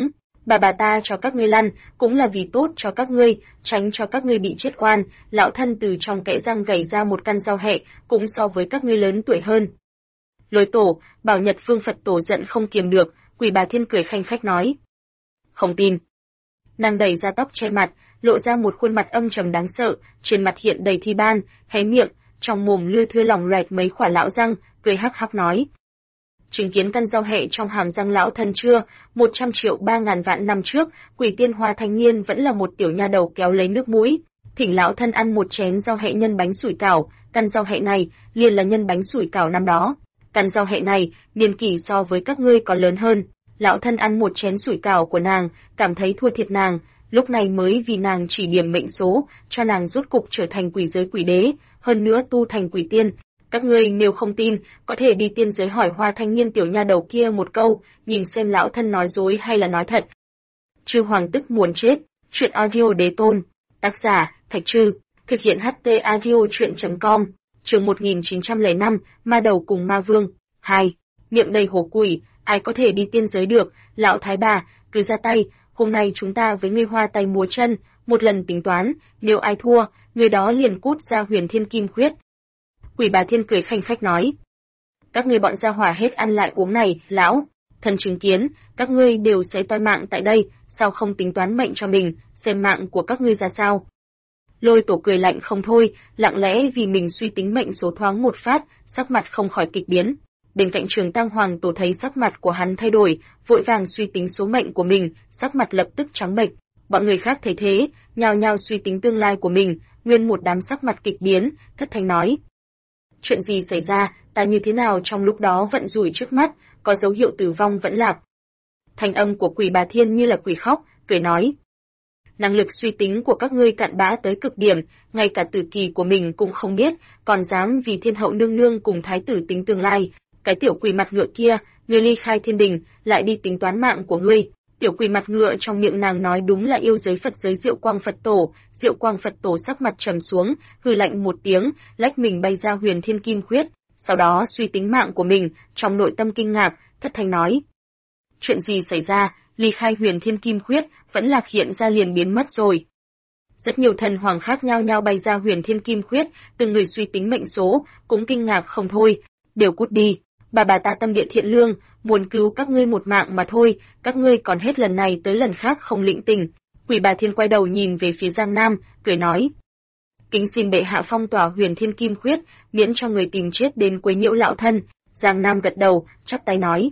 Bà ta cho các ngươi lăn, cũng là vì tốt cho các ngươi, tránh cho các ngươi bị chết oan. Lão thân từ trong kẽ răng gảy ra một căn dao hẹ, cũng so với các ngươi lớn tuổi hơn. Lôi tổ, Bảo Nhật Vương Phật tổ giận không kiềm được, Quỷ Bà Thiên cười khanh khách nói. Không tin. Nàng đẩy ra tóc che mặt, lộ ra một khuôn mặt âm trầm đáng sợ, trên mặt hiện đầy thi ban, hé miệng, trong mồm lưa thưa lỏng loẹt mấy quả lão răng, cười hắc hắc nói. Chứng kiến căn dao hẹ trong hàm răng lão thân chưa, 100 triệu 3.000 vạn năm trước, Quỷ Tiên Hoa thanh niên vẫn là một tiểu nha đầu kéo lấy nước mũi, thỉnh lão thân ăn một chén dao hẹ nhân bánh sủi cảo, căn dao hẹ này liền là nhân bánh sủi cảo năm đó. Căn dao hẹ này, niên kỷ so với các ngươi còn lớn hơn. Lão thân ăn một chén sủi cảo của nàng, cảm thấy thua thiệt nàng, lúc này mới vì nàng chỉ điểm mệnh số, cho nàng rốt cục trở thành quỷ giới quỷ đế, hơn nữa tu thành quỷ tiên. Các ngươi nếu không tin, có thể đi tiên giới hỏi Hoa thanh niên tiểu nha đầu kia một câu, nhìn xem lão thân nói dối hay là nói thật. Chư hoàng tức muốn chết, truyện audio đế tôn, tác giả, Thạch Trư, thực hiện HT audio truyện.com, chương 1905, Ma Đầu cùng Ma Vương, 2, miệng đầy hổ quỷ, ai có thể đi tiên giới được, lão thái bà, cứ ra tay, hôm nay chúng ta với ngươi hoa tay múa chân, một lần tính toán, nếu ai thua, người đó liền cút ra Huyền Thiên Kim Khuyết. Quỷ Bà Thiên cười khanh khách nói. Các ngươi bọn gia hỏa hết ăn lại uống này, lão, thần chứng kiến, các ngươi đều sẽ toi mạng tại đây, sao không tính toán mệnh cho mình, xem mạng của các ngươi ra sao. Lôi tổ cười lạnh không thôi, lặng lẽ vì mình suy tính mệnh số thoáng một phát, sắc mặt không khỏi kịch biến. Bên cạnh Trường Tăng Hoàng tổ thấy sắc mặt của hắn thay đổi, vội vàng suy tính số mệnh của mình, sắc mặt lập tức trắng bệch. Bọn người khác thấy thế, nhao nhao suy tính tương lai của mình, nguyên một đám sắc mặt kịch biến, thất thanh nói. Chuyện gì xảy ra, ta như thế nào trong lúc đó vận rủi trước mắt, có dấu hiệu tử vong vẫn lạc. Thanh âm của Quỷ Bà Thiên như là quỷ khóc, cười nói. Năng lực suy tính của các ngươi cạn bã tới cực điểm, ngay cả tử kỳ của mình cũng không biết, còn dám vì thiên hậu nương nương cùng thái tử tính tương lai. Cái tiểu quỷ mặt ngựa kia, ngươi ly khai thiên đình, lại đi tính toán mạng của ngươi. Tiểu quỷ mặt ngựa trong miệng nàng nói đúng là yêu giới Phật giới Diệu Quang Phật Tổ. Diệu Quang Phật Tổ sắc mặt trầm xuống, hừ lạnh một tiếng, lách mình bay ra Huyền Thiên Kim Khuyết, sau đó suy tính mạng của mình, trong nội tâm kinh ngạc, thất thanh nói. Chuyện gì xảy ra, ly khai Huyền Thiên Kim Khuyết, vẫn lạc hiện ra liền biến mất rồi. Rất nhiều thần hoàng khác nhau nhau bay ra Huyền Thiên Kim Khuyết, từng người suy tính mệnh số, cũng kinh ngạc không thôi, đều cút đi. Bà ta tâm địa thiện lương, muốn cứu các ngươi một mạng mà thôi, các ngươi còn hết lần này tới lần khác không lĩnh tình. Quỷ Bà Thiên quay đầu nhìn về phía Giang Nam, cười nói. Kính xin bệ hạ phong tỏa Huyền Thiên Kim Khuyết, miễn cho người tìm chết đến quấy nhiễu lão thân. Giang Nam gật đầu, chắp tay nói.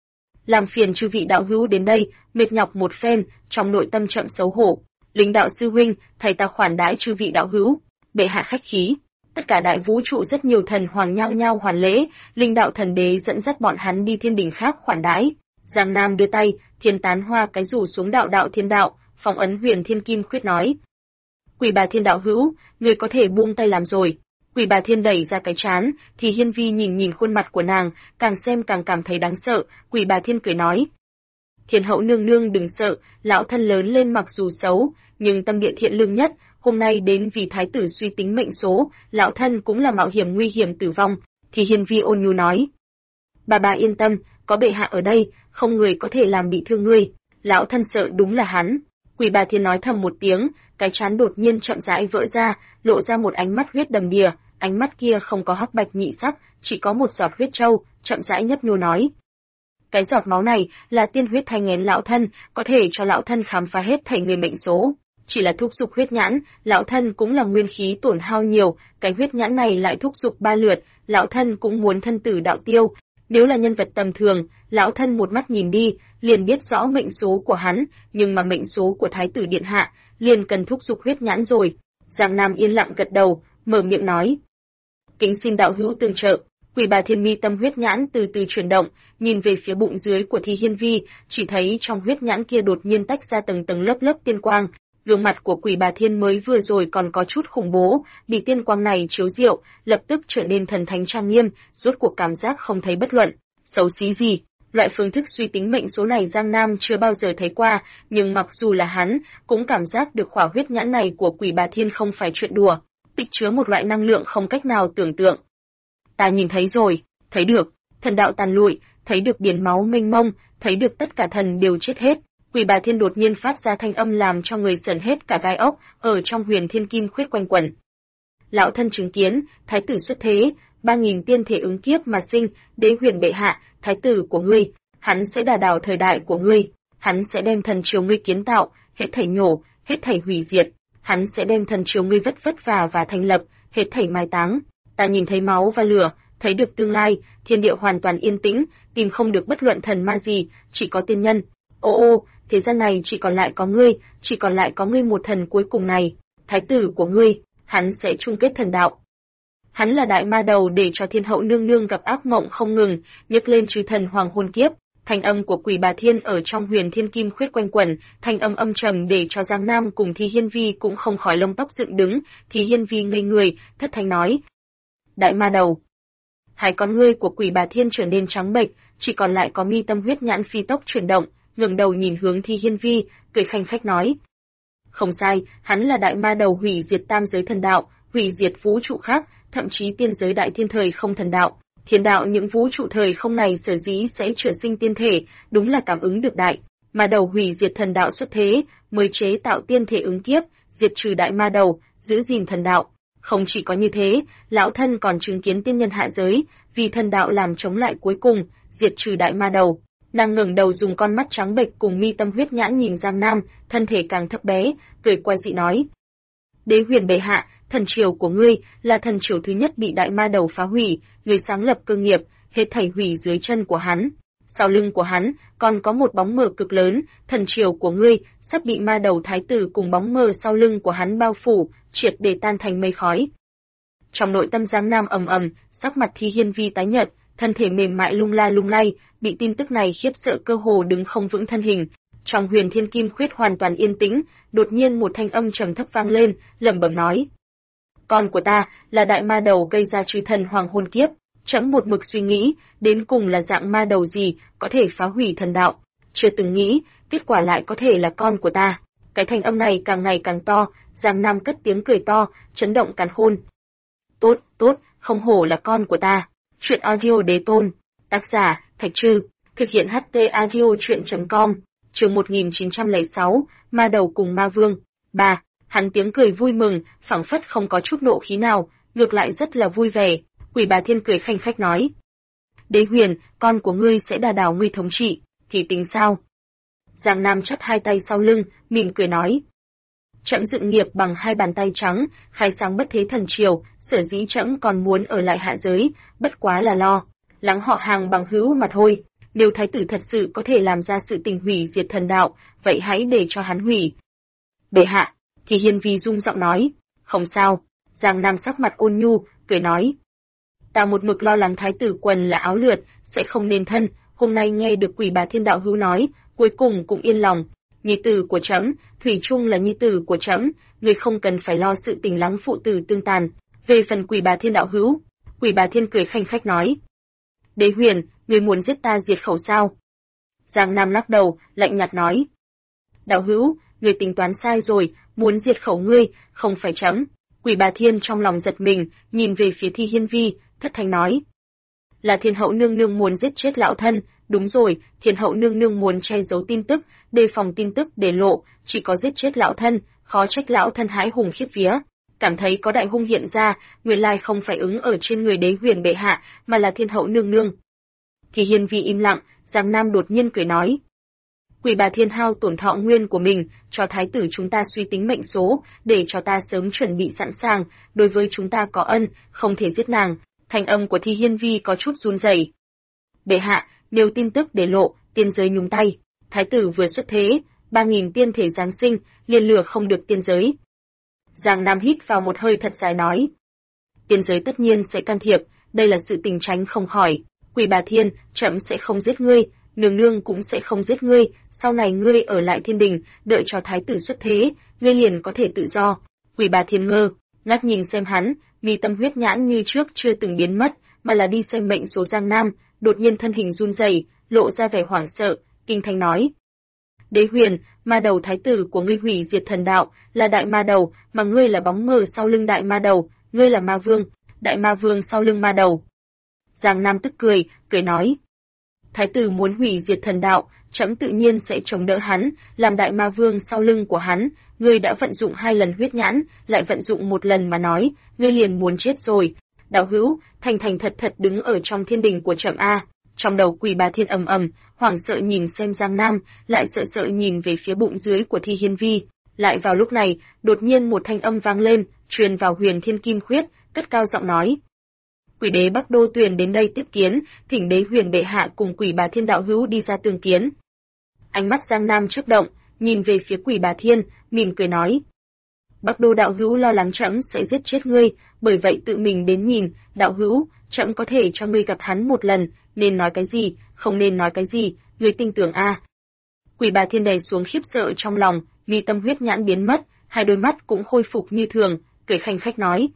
Làm phiền chư vị đạo hữu đến đây, mệt nhọc một phen, trong nội tâm chậm xấu hổ. Lính đạo sư huynh, thầy ta khoản đãi chư vị đạo hữu, bệ hạ khách khí. Tất cả đại vũ trụ rất nhiều thần hoàng nhao nhao hoàn lễ, linh đạo thần đế dẫn dắt bọn hắn đi thiên đình khác khoản đãi. Giang Nam đưa tay, thiên tán hoa cái rủ xuống đạo đạo thiên đạo, phong ấn Huyền Thiên Kim Khuyết nói. Quỷ Bà Thiên đạo hữu, người có thể buông tay làm rồi. Quỷ Bà Thiên đẩy ra cái chán, thì Hiên Vi nhìn nhìn khuôn mặt của nàng, càng xem càng cảm thấy đáng sợ. Quỷ Bà Thiên cười nói. Thiên hậu nương nương đừng sợ, lão thân lớn lên mặc dù xấu, nhưng tâm địa thiện lương nhất. Hôm nay đến vì thái tử suy tính mệnh số, lão thân cũng là mạo hiểm nguy hiểm tử vong, thì Hiên Vi ôn nhu nói. Bà yên tâm, có bệ hạ ở đây, không người có thể làm bị thương ngươi, lão thân sợ đúng là hắn. Quỷ Bà Thiên nói thầm một tiếng, cái trán đột nhiên chậm rãi vỡ ra, lộ ra một ánh mắt huyết đầm đìa, ánh mắt kia không có hắc bạch nhị sắc, chỉ có một giọt huyết trâu, chậm rãi nhấp nhô nói. Cái giọt máu này là tiên huyết thay ngén lão thân, có thể cho lão thân khám phá hết thảy người mệnh số. Chỉ là thúc giục huyết nhãn, lão thân cũng là nguyên khí tổn hao nhiều, cái huyết nhãn này lại thúc giục 3 lượt, lão thân cũng muốn thân tử đạo tiêu. Nếu là nhân vật tầm thường, lão thân một mắt nhìn đi, liền biết rõ mệnh số của hắn, nhưng mà mệnh số của thái tử điện hạ, liền cần thúc giục huyết nhãn rồi. Giang Nam yên lặng gật đầu, mở miệng nói. Kính xin đạo hữu tương trợ. Quỷ Bà Thiên mi tâm huyết nhãn từ từ chuyển động, nhìn về phía bụng dưới của Thi Hiên Vi, chỉ thấy trong huyết nhãn kia đột nhiên tách ra tầng tầng lớp lớp tiên quang. Gương mặt của Quỷ Bà Thiên mới vừa rồi còn có chút khủng bố, bị tiên quang này chiếu rượu, lập tức trở nên thần thánh trang nghiêm, rốt cuộc cảm giác không thấy bất luận xấu xí gì. Loại phương thức suy tính mệnh số này Giang Nam chưa bao giờ thấy qua, nhưng mặc dù là hắn, cũng cảm giác được khỏa huyết nhãn này của Quỷ Bà Thiên không phải chuyện đùa, tích chứa một loại năng lượng không cách nào tưởng tượng. Ta nhìn thấy rồi, thấy được, thần đạo tàn lụi, thấy được biển máu mênh mông, thấy được tất cả thần đều chết hết. Quỷ Bà Thiên đột nhiên phát ra thanh âm làm cho người sởn hết cả gai ốc, ở trong Huyền Thiên Kim Khuyết quanh quẩn. Lão thân chứng kiến, thái tử xuất thế, 3000 tiên thể ứng kiếp mà sinh, Đế Huyền bệ hạ, thái tử của ngươi, hắn sẽ đả đảo thời đại của ngươi, hắn sẽ đem thần triều ngươi kiến tạo, hết thảy nhổ, hết thảy hủy diệt, hắn sẽ đem thần triều ngươi vất vả và thành lập, hết thảy mai táng. Ta nhìn thấy máu và lửa, thấy được tương lai, thiên địa hoàn toàn yên tĩnh, tìm không được bất luận thần ma gì, chỉ có tiên nhân. Ô, thế gian này chỉ còn lại có ngươi, chỉ còn lại có ngươi một thần cuối cùng này, thái tử của ngươi, hắn sẽ chung kết thần đạo. Hắn là đại ma đầu để cho thiên hậu nương nương gặp ác mộng không ngừng, nhấc lên trừ thần hoàng hôn kiếp. Thanh âm của Quỷ Bà Thiên ở trong Huyền Thiên Kim Khuyết quanh quẩn, thanh âm âm trầm để cho Giang Nam cùng Thi Hiên Vi cũng không khỏi lông tóc dựng đứng. Thi Hiên Vi ngây người, thất thanh nói: đại ma đầu. Hai con ngươi của Quỷ Bà Thiên trở nên trắng bệch, chỉ còn lại có mi tâm huyết nhãn phi tốc chuyển động, ngẩng đầu nhìn hướng Thi Hiên Vi, cười khanh khách nói: không sai, hắn là đại ma đầu hủy diệt tam giới thần đạo, hủy diệt vũ trụ khác, thậm chí tiên giới đại thiên thời không thần đạo. Thiên đạo những vũ trụ thời không này sở dĩ sẽ trở sinh tiên thể, đúng là cảm ứng được đại ma đầu hủy diệt thần đạo xuất thế, mới chế tạo tiên thể ứng kiếp, diệt trừ đại ma đầu, giữ gìn thần đạo. Không chỉ có như thế, lão thân còn chứng kiến tiên nhân hạ giới, vì thần đạo làm chống lại cuối cùng, diệt trừ đại ma đầu. Nàng ngẩng đầu dùng con mắt trắng bệch cùng mi tâm huyết nhãn nhìn Giang Nam, thân thể càng thấp bé, cười quái dị nói: Đế Huyền bệ hạ, thần triều của ngươi là thần triều thứ nhất bị đại ma đầu phá hủy, người sáng lập cơ nghiệp, hết thảy hủy dưới chân của hắn. Sau lưng của hắn còn có một bóng mờ cực lớn, thần triều của ngươi sắp bị ma đầu thái tử cùng bóng mờ sau lưng của hắn bao phủ, triệt để tan thành mây khói. Trong nội tâm Giang Nam ầm ầm, sắc mặt Thi Hiên Vi tái nhợt, thân thể mềm mại lung la lung lay, bị tin tức này khiếp sợ cơ hồ đứng không vững thân hình. Trong Huyền Thiên Kim Khuyết hoàn toàn yên tĩnh, đột nhiên một thanh âm trầm thấp vang lên, lẩm bẩm nói: con của ta là đại ma đầu gây ra chư thần hoàng hôn kiếp, trẫm một mực suy nghĩ, đến cùng là dạng ma đầu gì có thể phá hủy thần đạo, chưa từng nghĩ, kết quả lại có thể là con của ta. Cái thanh âm này càng ngày càng to, Giang Nam cất tiếng cười to, chấn động càn khôn. Tốt, không hổ là con của ta. Truyện audio đế tôn, tác giả Thạch Trư, thực hiện HT audio truyện.com, chương 1906, ma đầu cùng ma vương. 3. Hắn tiếng cười vui mừng, phảng phất không có chút nộ khí nào, ngược lại rất là vui vẻ. Quỷ Bà Thiên cười khanh khách nói: Đế Huyền, con của ngươi sẽ đả đảo ngươi thống trị, thì tính sao? Giang Nam chắp hai tay sau lưng, mỉm cười nói: trẫm dựng nghiệp bằng hai bàn tay trắng, khai sáng bất thế thần triều, sở dĩ trẫm còn muốn ở lại hạ giới, bất quá là lo lắng họ hàng bằng hữu mà thôi. Nếu thái tử thật sự có thể làm ra sự tình hủy diệt thần đạo, vậy hãy để cho hắn hủy. Bệ hạ, thì Hiên Vi rung giọng nói: không sao. Giang Nam sắc mặt ôn nhu, cười nói: ta một mực lo lắng thái tử quần là áo lượt, sẽ không nên thân, hôm nay nghe được Quỷ Bà Thiên đạo hữu nói, cuối cùng cũng yên lòng. Nhi tử của trẫm, thủy chung là nhi tử của trẫm, người không cần phải lo sự tình lắng phụ tử tương tàn. Về phần Quỷ Bà Thiên đạo hữu, Quỷ Bà Thiên cười khanh khách nói: Đế Huyền, người muốn giết ta diệt khẩu sao? Giang Nam lắc đầu, lạnh nhạt nói: đạo hữu, người tính toán sai rồi, muốn diệt khẩu ngươi, không phải trẫm. Quỷ Bà Thiên trong lòng giật mình, nhìn về phía Thi Hiên Vi, thất thanh nói: là thiên hậu nương nương muốn giết chết lão thân. Đúng rồi, thiên hậu nương nương muốn che giấu tin tức, đề phòng tin tức để lộ, chỉ có giết chết lão thân, khó trách lão thân hãi hùng khiếp vía. Cảm thấy có đại hung hiện ra, nguyên lai không phải ứng ở trên người Đế Huyền bệ hạ, mà là thiên hậu nương nương. Thì Hiên Vi im lặng, Giang Nam đột nhiên cười nói: Quỷ Bà Thiên hao tổn thọ nguyên của mình, cho thái tử chúng ta suy tính mệnh số, để cho ta sớm chuẩn bị sẵn sàng, đối với chúng ta có ân, không thể giết nàng. Thanh âm của Thi Hiên Vi có chút run rẩy. Bệ hạ, nếu tin tức để lộ, tiên giới nhúng tay, thái tử vừa xuất thế, 3000 tiên thể giáng sinh, liền lừa không được tiên giới. Giang Nam hít vào một hơi thật dài nói: tiên giới tất nhiên sẽ can thiệp, đây là sự tình tránh không khỏi. Quỷ Bà Thiên, trẫm sẽ không giết ngươi, nương nương cũng sẽ không giết ngươi, sau này ngươi ở lại thiên đình, đợi cho thái tử xuất thế, ngươi liền có thể tự do. Quỷ Bà Thiên ngơ ngác nhìn xem hắn, mi tâm huyết nhãn như trước chưa từng biến mất, mà là đi xem mệnh số Giang Nam, đột nhiên thân hình run rẩy, lộ ra vẻ hoảng sợ, kinh thanh nói: Đế Huyền, ma đầu thái tử của ngươi hủy diệt thần đạo, là đại ma đầu, mà ngươi là bóng mờ sau lưng đại ma đầu, ngươi là ma vương, đại ma vương sau lưng ma đầu. Giang Nam tức cười nói: Thái tử muốn hủy diệt thần đạo, trẫm tự nhiên sẽ chống đỡ hắn, làm đại ma vương sau lưng của hắn. Ngươi đã vận dụng 2 lần huyết nhãn, lại vận dụng 1 lần mà nói, ngươi liền muốn chết rồi. Đạo hữu, thành thành thật thật đứng ở trong thiên đình của trẫm a. Trong đầu Quỷ Bà Thiên ầm ầm, hoảng sợ nhìn xem Giang Nam, lại sợ sợ nhìn về phía bụng dưới của Thi Hiên Vi. Lại vào lúc này, đột nhiên một thanh âm vang lên, truyền vào Huyền Thiên Kim Khuyết, cất cao giọng nói: Quỷ đế Bắc Đô Tuyền đến đây tiếp kiến, thỉnh đế Huyền bệ hạ cùng Quỷ Bà Thiên đạo hữu đi ra tương kiến. Ánh mắt Giang Nam chớp động, nhìn về phía Quỷ Bà Thiên, mỉm cười nói: Bắc Đô đạo hữu lo lắng trẫm sẽ giết chết ngươi, bởi vậy tự mình đến nhìn, đạo hữu, trẫm có thể cho ngươi gặp hắn 1 lần, nên nói cái gì, không nên nói cái gì, ngươi tin tưởng a. Quỷ Bà Thiên đè xuống khiếp sợ trong lòng, mi tâm huyết nhãn biến mất, 2 đôi mắt cũng khôi phục như thường, cười khanh khách nói: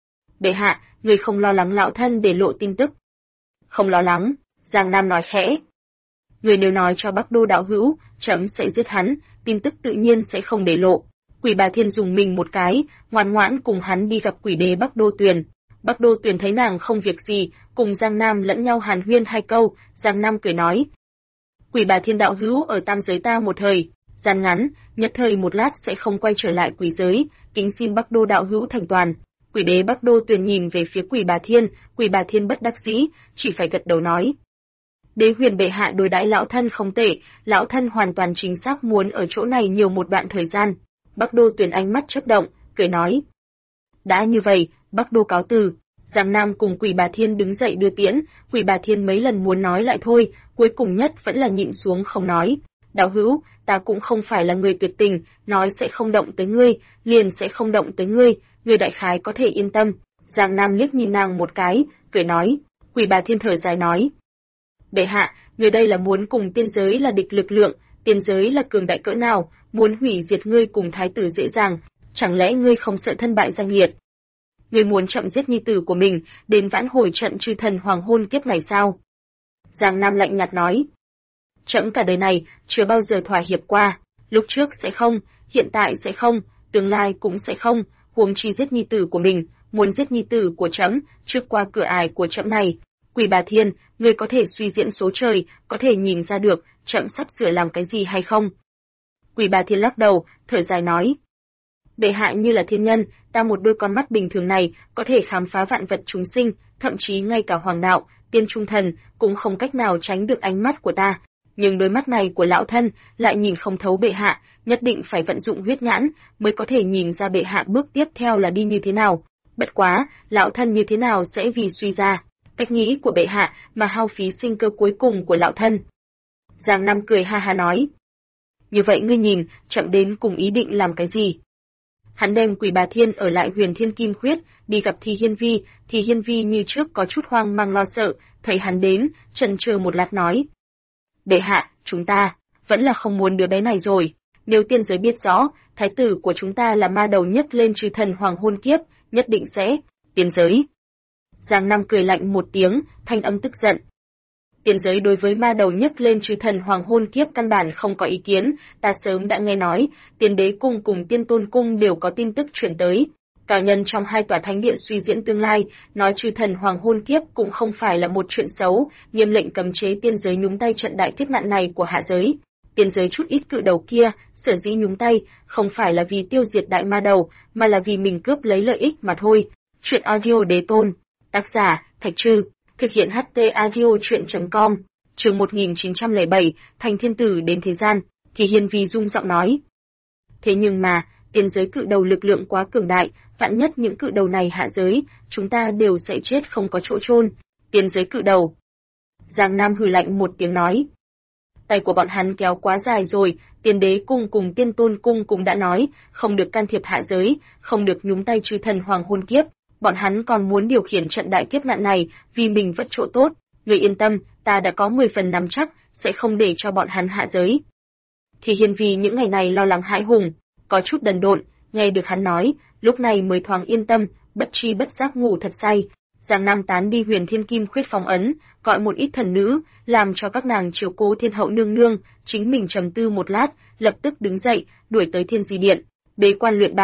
Bệ hạ, ngươi không lo lắng lão thân để lộ tin tức? Không lo lắng, Giang Nam nói khẽ. Người nếu nói cho Bắc Đô đạo hữu, trẫm sẽ giết hắn, tin tức tự nhiên sẽ không để lộ. Quỷ Bà Thiên dùng mình một cái, ngoan ngoãn cùng hắn đi gặp quỷ đế Bắc Đô Tuyền. Bắc Đô Tuyền thấy nàng không việc gì, cùng Giang Nam lẫn nhau hàn huyên 2 câu, Giang Nam cười nói: Quỷ Bà Thiên đạo hữu ở tam giới ta một thời, gian ngắn, nhất thời một lát sẽ không quay trở lại quỷ giới, kính xin Bắc Đô đạo hữu thành toàn. Quỷ đế Bắc Đô Tuyền nhìn về phía Quỷ Bà Thiên bất đắc dĩ, chỉ phải gật đầu nói: Đế Huyền bệ hạ đối đãi lão thân không tệ, lão thân hoàn toàn chính xác muốn ở chỗ này nhiều một đoạn thời gian. Bắc Đô Tuyền ánh mắt chớp động, cười nói: Đã như vậy, Bắc Đô cáo từ. Giang Nam cùng Quỷ Bà Thiên đứng dậy đưa tiễn, Quỷ Bà Thiên mấy lần muốn nói lại thôi, cuối cùng nhất vẫn là nhịn xuống không nói. Đạo hữu, ta cũng không phải là người tuyệt tình, nói sẽ không động tới ngươi, liền sẽ không động tới ngươi, ngươi đại khái có thể yên tâm. Giang Nam liếc nhìn nàng một cái, cười nói. Quỷ Bà Thiên thở dài nói: Bệ hạ, người đây là muốn cùng tiên giới là địch lực lượng, tiên giới là cường đại cỡ nào, muốn hủy diệt ngươi cùng thái tử dễ dàng, chẳng lẽ ngươi không sợ thân bại danh liệt? Ngươi muốn chậm giết nhi tử của mình, đến vãn hồi trận chư thần hoàng hôn kiếp này sao? Giang Nam lạnh nhạt nói: Trẫm cả đời này chưa bao giờ thỏa hiệp qua, lúc trước sẽ không, hiện tại sẽ không, tương lai cũng sẽ không, huống chi giết nhi tử của mình, muốn giết nhi tử của trẫm, trước qua cửa ải của trẫm này. Quỷ Bà Thiên, ngươi có thể suy diễn số trời, có thể nhìn ra được trẫm sắp sửa làm cái gì hay không? Quỷ Bà Thiên lắc đầu, thở dài nói: Bệ hạ như là thiên nhân, ta một đôi con mắt bình thường này có thể khám phá vạn vật chúng sinh, thậm chí ngay cả hoàng đạo, tiên trung thần cũng không cách nào tránh được ánh mắt của ta. Nhưng đôi mắt này của lão thân lại nhìn không thấu bệ hạ, nhất định phải vận dụng huyết nhãn mới có thể nhìn ra bệ hạ bước tiếp theo là đi như thế nào. Bất quá, lão thân như thế nào sẽ vì suy ra cách nghĩ của bệ hạ mà hao phí sinh cơ cuối cùng của lão thân. Giang Nam cười ha ha nói: Như vậy ngươi nhìn, chậm đến cùng ý định làm cái gì? Hắn đem Quỷ Bà Thiên ở lại Huyền Thiên Kim Khuyết, đi gặp Thi Hiên Vi, Thi Hiên Vi như trước có chút hoang mang lo sợ, thấy hắn đến, chần chờ một lát nói: Bệ hạ, chúng ta vẫn là không muốn đứa bé này rồi. Nếu tiên giới biết rõ, thái tử của chúng ta là ma đầu nhấc lên chư thần hoàng hôn kiếp, nhất định sẽ tiên giới. Giang Nam cười lạnh một tiếng, thanh âm tức giận. Tiên giới đối với ma đầu nhấc lên chư thần hoàng hôn kiếp căn bản không có ý kiến, ta sớm đã nghe nói, Tiên Đế cung cùng Tiên Tôn cung đều có tin tức truyền tới. Cao nhân trong 2 tòa thánh địa suy diễn tương lai, nói chư thần hoàng hôn kiếp cũng không phải là một chuyện xấu, nghiêm lệnh cấm chế tiên giới nhúng tay trận đại kiếp nạn này của hạ giới. Tiên giới chút ít cự đầu kia, sở dĩ nhúng tay, không phải là vì tiêu diệt đại ma đầu, mà là vì mình cướp lấy lợi ích mà thôi. Chuyện audio đế tôn. Tác giả, Thạch Trư. Thực hiện HT audio chuyện.com. Chương 1907, Thành Thiên Tử đến thế gian. Thì Hiên Vi rung giọng nói. Thế nhưng mà, tiên giới cự đầu lực lượng quá cường đại, vạn nhất những cự đầu này hạ giới, chúng ta đều sẽ chết không có chỗ chôn. Tiên giới cự đầu. Giang Nam hừ lạnh một tiếng nói. Tay của bọn hắn kéo quá dài rồi, Tiên Đế cung cùng Tiên Tôn cung cũng đã nói, không được can thiệp hạ giới, không được nhúng tay chư thần hoàng hôn kiếp. Bọn hắn còn muốn điều khiển trận đại kiếp nạn này, vì mình vất chỗ tốt. Người yên tâm, ta đã có 10 phần nắm chắc, sẽ không để cho bọn hắn hạ giới. Thì Hiên Vi những ngày này lo lắng hãi hùng, có chút đần độn, nghe được hắn nói, lúc này mới thoáng yên tâm, bất tri bất giác ngủ thật say. Giang Nam tán đi Huyền Thiên Kim Khuyết phong ấn, gọi một ít thần nữ, làm cho các nàng chiếu cố Thiên Hậu nương nương, chính mình trầm tư một lát, lập tức đứng dậy, đuổi tới Thiên Di Điện, bế quan luyện bảo.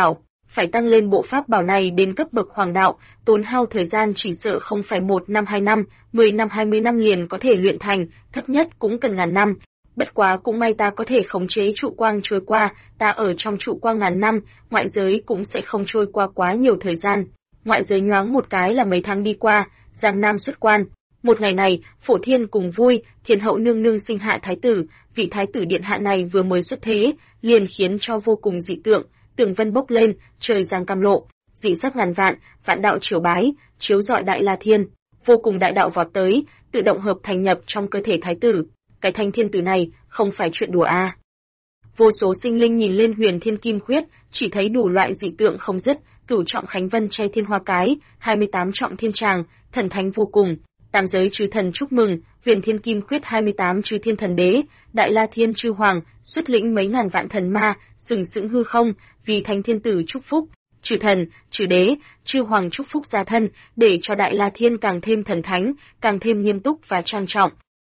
Phải tăng lên bộ pháp bảo này đến cấp bậc hoàng đạo, tốn hao thời gian chỉ sợ không phải 1 năm 2 năm, 10 năm 20 năm liền có thể luyện thành, thấp nhất cũng cần ngàn năm. Bất quá cũng may ta có thể khống chế trụ quang trôi qua, ta ở trong trụ quang ngàn năm, ngoại giới cũng sẽ không trôi qua quá nhiều thời gian. Ngoại giới nhoáng một cái là mấy tháng đi qua, Giang Nam xuất quan. Một ngày này, Phổ Thiên cùng vui, Thiên hậu nương nương sinh hạ thái tử, vị thái tử điện hạ này vừa mới xuất thế, liền khiến cho vô cùng dị tượng, tường vân bốc lên, trời giang cam lộ, dị sắc ngàn vạn, vạn đạo triều bái, chiếu rọi đại la thiên, vô cùng đại đạo vọt tới, tự động hợp thành nhập trong cơ thể thái tử. Cái thanh thiên tử này, không phải chuyện đùa à. Vô số sinh linh nhìn lên Huyền Thiên Kim Khuyết, chỉ thấy đủ loại dị tượng không dứt, cửu trọng khánh vân che thiên hoa cái, 28 trọng thiên tràng, thần thánh vô cùng. Tam giới chư thần chúc mừng, Huyền Thiên Kim Khuyết 28 chư thiên thần đế, Đại La Thiên chư hoàng, xuất lĩnh mấy ngàn vạn thần ma, sừng sững hư không, vì thánh thiên tử chúc phúc. Chư thần, chư đế, chư hoàng chúc phúc gia thân, để cho Đại La Thiên càng thêm thần thánh, càng thêm nghiêm túc và trang trọng.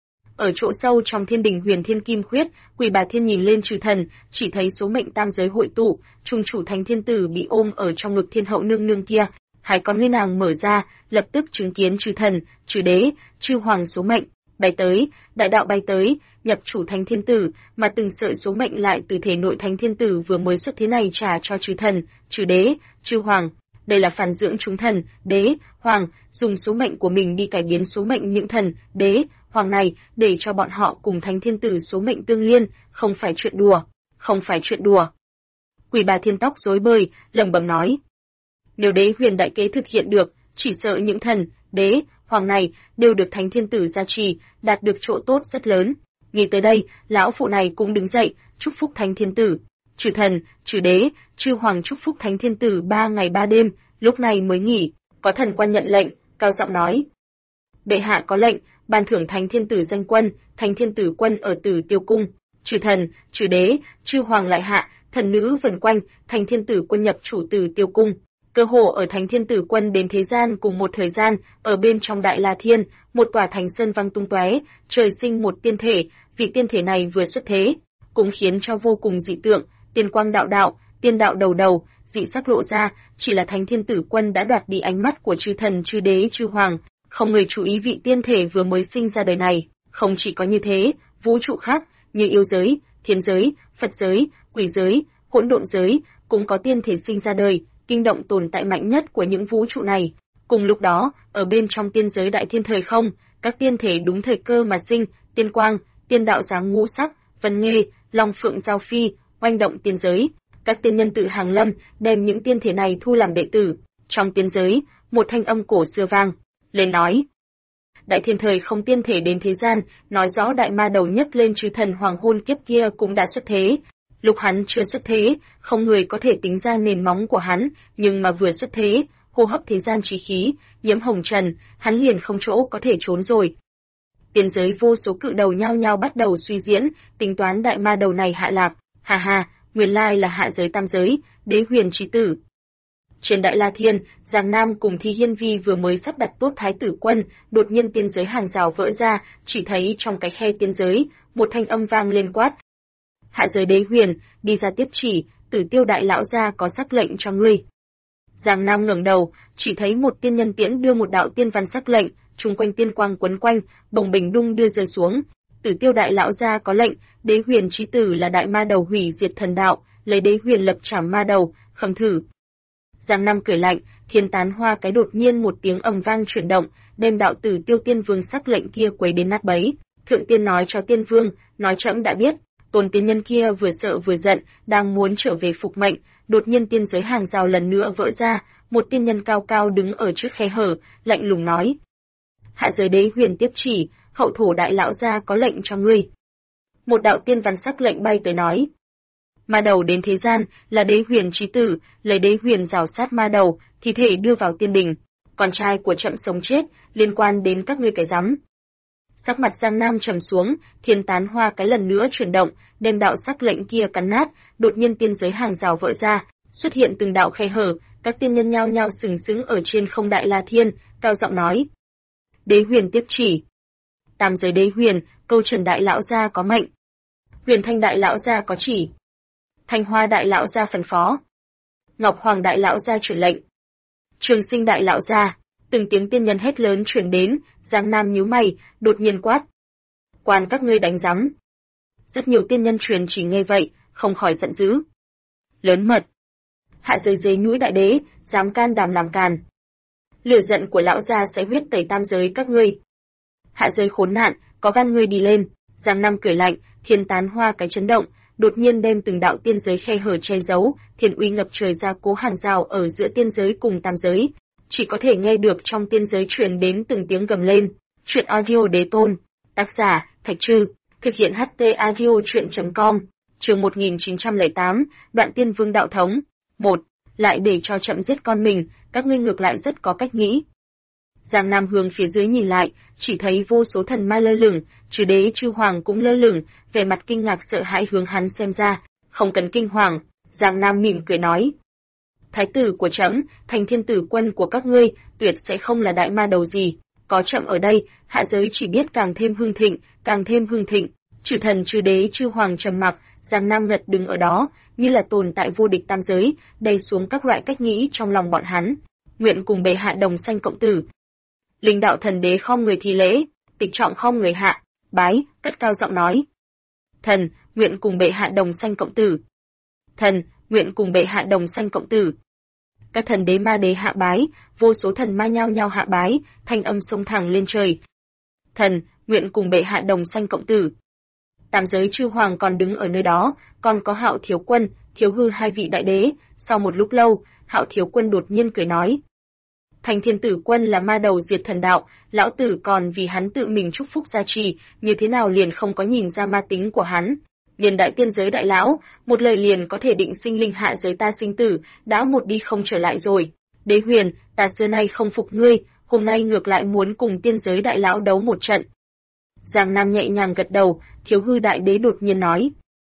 Ở chỗ sâu trong thiên đình Huyền Thiên Kim Khuyết, Quỷ Bà Thiên nhìn lên chư thần, chỉ thấy số mệnh tam giới hội tụ, trung chủ thánh thiên tử bị ôm ở trong ngực thiên hậu nương nương kia. Hai con ngươi nàng mở ra, lập tức chứng kiến chư thần, chư đế, chư hoàng số mệnh bay tới, đại đạo bay tới, nhập chủ thánh thiên tử, mà từng sợi số mệnh lại từ thể nội thánh thiên tử vừa mới xuất thế này trả cho chư thần, chư đế, chư hoàng. Đây là phản dưỡng chúng thần, đế, hoàng, dùng số mệnh của mình đi cải biến số mệnh những thần, đế, hoàng này, để cho bọn họ cùng thánh thiên tử số mệnh tương liên, không phải chuyện đùa, không phải chuyện đùa. Quỷ Bà Thiên tóc rối bời, lẩm bẩm nói. Nếu đế huyền đại kế thực hiện được, chỉ sợ những thần, đế, hoàng này, đều được thánh thiên tử gia trì, đạt được chỗ tốt rất lớn. Nghĩ tới đây, lão phụ này cũng đứng dậy, chúc phúc thánh thiên tử. Chư thần, chư đế, chư hoàng chúc phúc thánh thiên tử 3 ngày 3 đêm, lúc này mới nghỉ. Có thần quan nhận lệnh, cao giọng nói. Bệ hạ có lệnh, ban thưởng thánh thiên tử danh quân, thánh thiên tử quân ở Tử Tiêu cung. Chư thần, chư đế, chư hoàng lại hạ, thần nữ vần quanh, thánh thiên tử quân nhập chủ Tử Tiêu cung. Cơ hồ ở thánh thiên tử quân đến thế gian cùng một thời gian, ở bên trong Đại La Thiên, một tòa thánh sơn vang tung tóe, trời sinh một tiên thể, vị tiên thể này vừa xuất thế, cũng khiến cho vô cùng dị tượng, tiên quang đạo đạo, tiên đạo đầu đầu, dị sắc lộ ra, chỉ là thánh thiên tử quân đã đoạt đi ánh mắt của chư thần, chư đế, chư hoàng, không người chú ý vị tiên thể vừa mới sinh ra đời này. Không chỉ có như thế, vũ trụ khác như yêu giới, thiên giới, Phật giới, quỷ giới, hỗn độn giới cũng có tiên thể sinh ra đời, kinh động tồn tại mạnh nhất của những vũ trụ này. Cùng lúc đó, ở bên trong tiên giới đại thiên thời không, các tiên thể đúng thời cơ mà sinh, tiên quang, tiên đạo dáng ngũ sắc, vân nghê, long phượng giao phi, oanh động tiên giới. Các tiên nhân tự hàng lâm, đem những tiên thể này thu làm đệ tử. Trong tiên giới, một thanh âm cổ xưa vang lên nói: Đại thiên thời không tiên thể đến thế gian, nói rõ đại ma đầu nhấc lên chư thần hoàng hôn kiếp kia cũng đã xuất thế. Lúc hắn chưa xuất thế, không người có thể tính ra nền móng của hắn, nhưng mà vừa xuất thế, hô hấp thế gian chí khí, nhiễm hồng trần, hắn liền không chỗ có thể trốn rồi. Tiên giới vô số cự đầu nhao nhao bắt đầu suy diễn, tính toán đại ma đầu này hạ lạc, hà hà, nguyên lai là hạ giới tam giới, đế huyền chí tử. Trên Đại La Thiên, Giang Nam cùng Thi Hiên Vi vừa mới sắp đặt tốt thái tử quân, đột nhiên tiên giới hàng rào vỡ ra, chỉ thấy trong cái khe tiên giới, một thanh âm vang lên quát: Hạ giới đế huyền, đi ra tiếp chỉ, Tử Tiêu đại lão gia có sắc lệnh cho ngươi. Giang Nam ngẩng đầu, chỉ thấy một tiên nhân tiễn đưa một đạo tiên văn sắc lệnh, chung quanh tiên quang quấn quanh, bồng bình đung đưa rơi xuống. Tử Tiêu đại lão gia có lệnh, đế huyền chí tử là đại ma đầu hủy diệt thần đạo, lấy đế huyền lập trảm ma đầu, khâm thử. Giang Nam cười lạnh, thiên tán hoa cái đột nhiên một tiếng ầm vang chuyển động, đem đạo Tử Tiêu tiên vương sắc lệnh kia quấy đến nát bấy. Thượng tiên nói cho tiên vương, nói trẫm đã biết. Tôn tiên nhân kia vừa sợ vừa giận, đang muốn trở về phục mệnh, đột nhiên tiên giới hàng rào lần nữa vỡ ra, một tiên nhân cao cao đứng ở trước khe hở, lạnh lùng nói: Hạ giới đế huyền tiếp chỉ, hậu thổ đại lão gia có lệnh cho ngươi. Một đạo tiên văn sắc lệnh bay tới nói: Ma đầu đến thế gian, là đế huyền chí tử, lấy đế huyền rào sát ma đầu, thi thể đưa vào tiên đình. Con trai của trẫm sống chết, liên quan đến các ngươi cái rắm. Sắc mặt Giang Nam trầm xuống, thiên tán hoa cái lần nữa chuyển động, đem đạo sắc lệnh kia cắn nát, đột nhiên tiên giới hàng rào vỡ ra, xuất hiện từng đạo khe hở, các tiên nhân nhao nhao sừng sững ở trên không Đại La Thiên, cao giọng nói: Đế huyền tiếp chỉ. Tam giới đế huyền, câu trần đại lão gia có mệnh. Huyền thanh đại lão gia có chỉ. Thanh hoa đại lão gia phân phó. Ngọc Hoàng đại lão gia truyền lệnh. Trường Sinh đại lão gia. Từng tiếng tiên nhân hét lớn truyền đến, Giang Nam nhíu mày, đột nhiên quát: "Quan các ngươi đánh rắm!" Rất nhiều tiên nhân truyền chỉ nghe vậy, không khỏi giận dữ. Lớn mật! Hạ giới dế nhũi đại đế, dám can đảm làm càn. Lửa giận của lão gia sẽ huyết tẩy tam giới các ngươi. Hạ giới khốn nạn, có gan ngươi đi lên. Giang Nam cười lạnh, thiên tán hoa cái chấn động, đột nhiên đem từng đạo tiên giới khe hở che giấu, thiên uy ngập trời ra cố hàng rào ở giữa tiên giới cùng tam giới. Chỉ có thể nghe được trong tiên giới truyền đến từng tiếng gầm lên. Truyện audio đế tôn. Tác giả, Thạch Trư. Thực hiện HT audio truyện.com. Chương 1908, Đoạn Tiên Vương đạo thống. 1. Lại để cho chậm giết con mình, các ngươi ngược lại rất có cách nghĩ. Giang Nam hướng phía dưới nhìn lại, chỉ thấy vô số thần ma lơ lửng, chư đế chư hoàng cũng lơ lửng, vẻ mặt kinh ngạc sợ hãi hướng hắn xem ra. Không cần kinh hoàng, Giang Nam mỉm cười nói: Thái tử của trẫm, Thành Thiên Tử Quân của các ngươi, tuyệt sẽ không là đại ma đầu gì. Có trẫm ở đây, hạ giới chỉ biết càng thêm hưng thịnh, càng thêm hưng thịnh. Chư thần chư đế chư hoàng trầm mặc, Giang Nam ngật đứng ở đó, như là tồn tại vô địch tam giới, đầy xuống các loại cách nghĩ trong lòng bọn hắn. Nguyện cùng bệ hạ đồng sanh cộng tử. Linh đạo thần đế khom người thi lễ, Tịch Trọng khom người hạ, bái, cất cao giọng nói: Thần, nguyện cùng bệ hạ đồng sanh cộng tử. Thần, nguyện cùng bệ hạ đồng sanh cộng tử. Các thần đế ma đế hạ bái, vô số thần ma nhao nhao hạ bái, thanh âm xông thẳng lên trời. Thần, nguyện cùng bệ hạ đồng sanh cộng tử. Tam giới chư hoàng còn đứng ở nơi đó, còn có Hạo Thiếu Quân, Thiếu Hư hai vị đại đế. Sau một lúc lâu, Hạo Thiếu Quân đột nhiên cười nói: Thành Thiên Tử Quân là ma đầu diệt thần đạo, lão tử còn vì hắn tự mình chúc phúc gia trì, như thế nào liền không có nhìn ra ma tính của hắn. Liền đại tiên giới đại lão, một lời liền có thể định sinh linh hạ giới ta sinh tử, đã một đi không trở lại rồi. Đế Huyền, ta xưa nay không phục ngươi, hôm nay ngược lại muốn cùng tiên giới đại lão đấu một trận. Giang Nam nhẹ nhàng gật đầu, Thiếu Hư đại đế đột nhiên nói: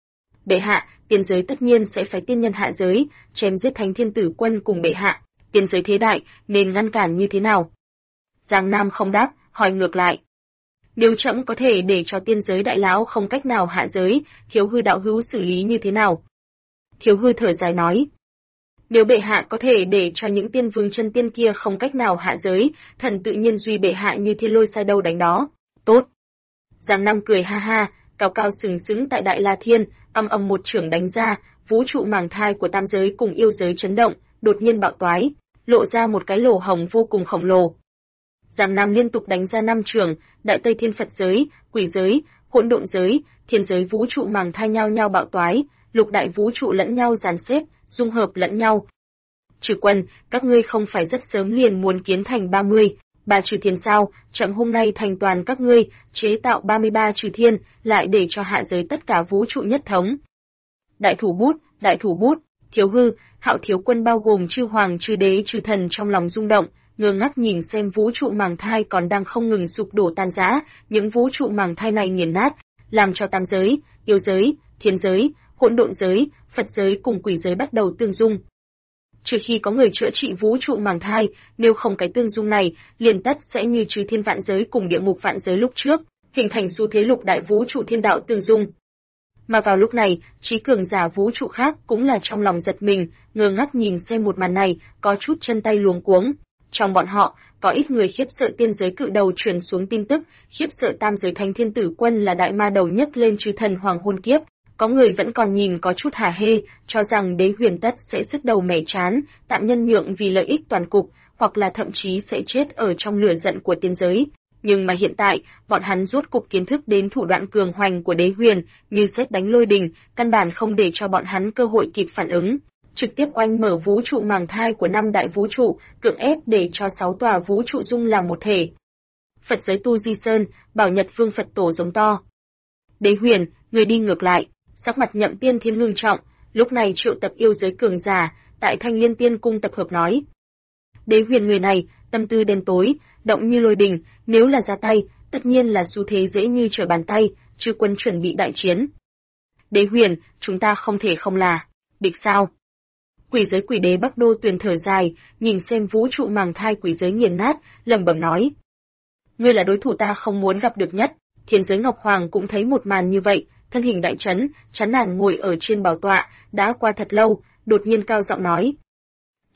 Bệ hạ, tiên giới tất nhiên sẽ phái tiên nhân hạ giới, chém giết Thánh Thiên Tử Quân cùng bệ hạ. Tiên giới thế đại, nên ngăn cản như thế nào? Giang Nam không đáp, hỏi ngược lại: Nếu trẫm có thể để cho tiên giới đại lão không cách nào hạ giới, Thiếu Hư đạo hữu xử lý như thế nào? Thiếu Hư thở dài nói: Nếu bệ hạ có thể để cho những tiên vương chân tiên kia không cách nào hạ giới, thần tự nhiên duy bệ hạ như thiên lôi sai đâu đánh đó. Tốt. Giang Nam cười ha ha, cao cao sừng sững tại Đại La Thiên, âm âm một chưởng đánh ra, vũ trụ màng thai của tam giới cùng yêu giới chấn động, đột nhiên bạo toái, lộ ra một cái lỗ hổng vô cùng khổng lồ. Giang Nam liên tục đánh ra 5 chưởng, Đại Tây Thiên Phật giới, Quỷ giới, Hỗn Độn giới, Thiên giới vũ trụ màng thai nhau nhau bạo toái, lục đại vũ trụ lẫn nhau dàn xếp, dung hợp lẫn nhau. Trừ Quân, các ngươi không phải rất sớm liền muốn kiến thành 33 trừ thiên sao? Chậm hôm nay thành toàn các ngươi, chế tạo 33 trừ thiên, lại để cho hạ giới tất cả vũ trụ nhất thống. Đại thủ bút, Thiếu Hư, Hạo Thiếu Quân bao gồm chư hoàng chư đế chư thần trong lòng rung động, ngơ ngác nhìn xem vũ trụ màng thai còn đang không ngừng sụp đổ tan rã, những vũ trụ màng thai này nghiền nát, làm cho tam giới, yêu giới, thiên giới, hỗn độn giới, Phật giới cùng quỷ giới bắt đầu tương dung. Trừ khi có người chữa trị vũ trụ màng thai, nếu không cái tương dung này, liền tất sẽ như trừ thiên vạn giới cùng địa ngục vạn giới lúc trước, hình thành xu thế lục đại vũ trụ thiên đạo tương dung. Mà vào lúc này, trí cường giả vũ trụ khác cũng là trong lòng giật mình, ngơ ngác nhìn xem một màn này, có chút chân tay luống cuống. Trong bọn họ, có ít người khiếp sợ tiên giới cự đầu truyền xuống tin tức, khiếp sợ tam giới Thánh Thiên Tử Quân là đại ma đầu nhấc lên chư thần hoàng hôn kiếp. Có người vẫn còn nhìn có chút hả hê, cho rằng Đế Huyền tất sẽ sứt đầu mẻ chán, tạm nhân nhượng vì lợi ích toàn cục, hoặc là thậm chí sẽ chết ở trong lửa giận của tiên giới. Nhưng mà hiện tại, bọn hắn rốt cục kiến thức đến thủ đoạn cường hoành của Đế Huyền, như sét đánh lôi đình, căn bản không để cho bọn hắn cơ hội kịp phản ứng. Trực tiếp oanh mở vũ trụ màng thai của 5 đại vũ trụ, cưỡng ép để cho 6 tòa vũ trụ dung làm một thể. Phật giới Tu Di Sơn, Bảo Nhật Vương Phật Tổ giống to: Đế Huyền, người đi ngược lại. Sắc mặt Nhậm Tiên Thiên ngưng trọng, lúc này triệu tập yêu giới cường giả, tại Thanh Liên Tiên Cung tập hợp nói: Đế Huyền người này, tâm tư đen tối, động như lôi đình, nếu là ra tay, tất nhiên là xu thế dễ như trở bàn tay, chư quân chuẩn bị đại chiến. Đế Huyền, chúng ta không thể không là địch sao? Quỷ giới quỷ đế Bắc Đô Tuyền thở dài, nhìn xem vũ trụ màng thai quỷ giới nghiền nát, lẩm bẩm nói: Ngươi là đối thủ ta không muốn gặp được nhất. Thiên giới Ngọc Hoàng cũng thấy một màn như vậy, thân hình đại chấn, chán nản ngồi ở trên bảo tọa, đã qua thật lâu, đột nhiên cao giọng nói: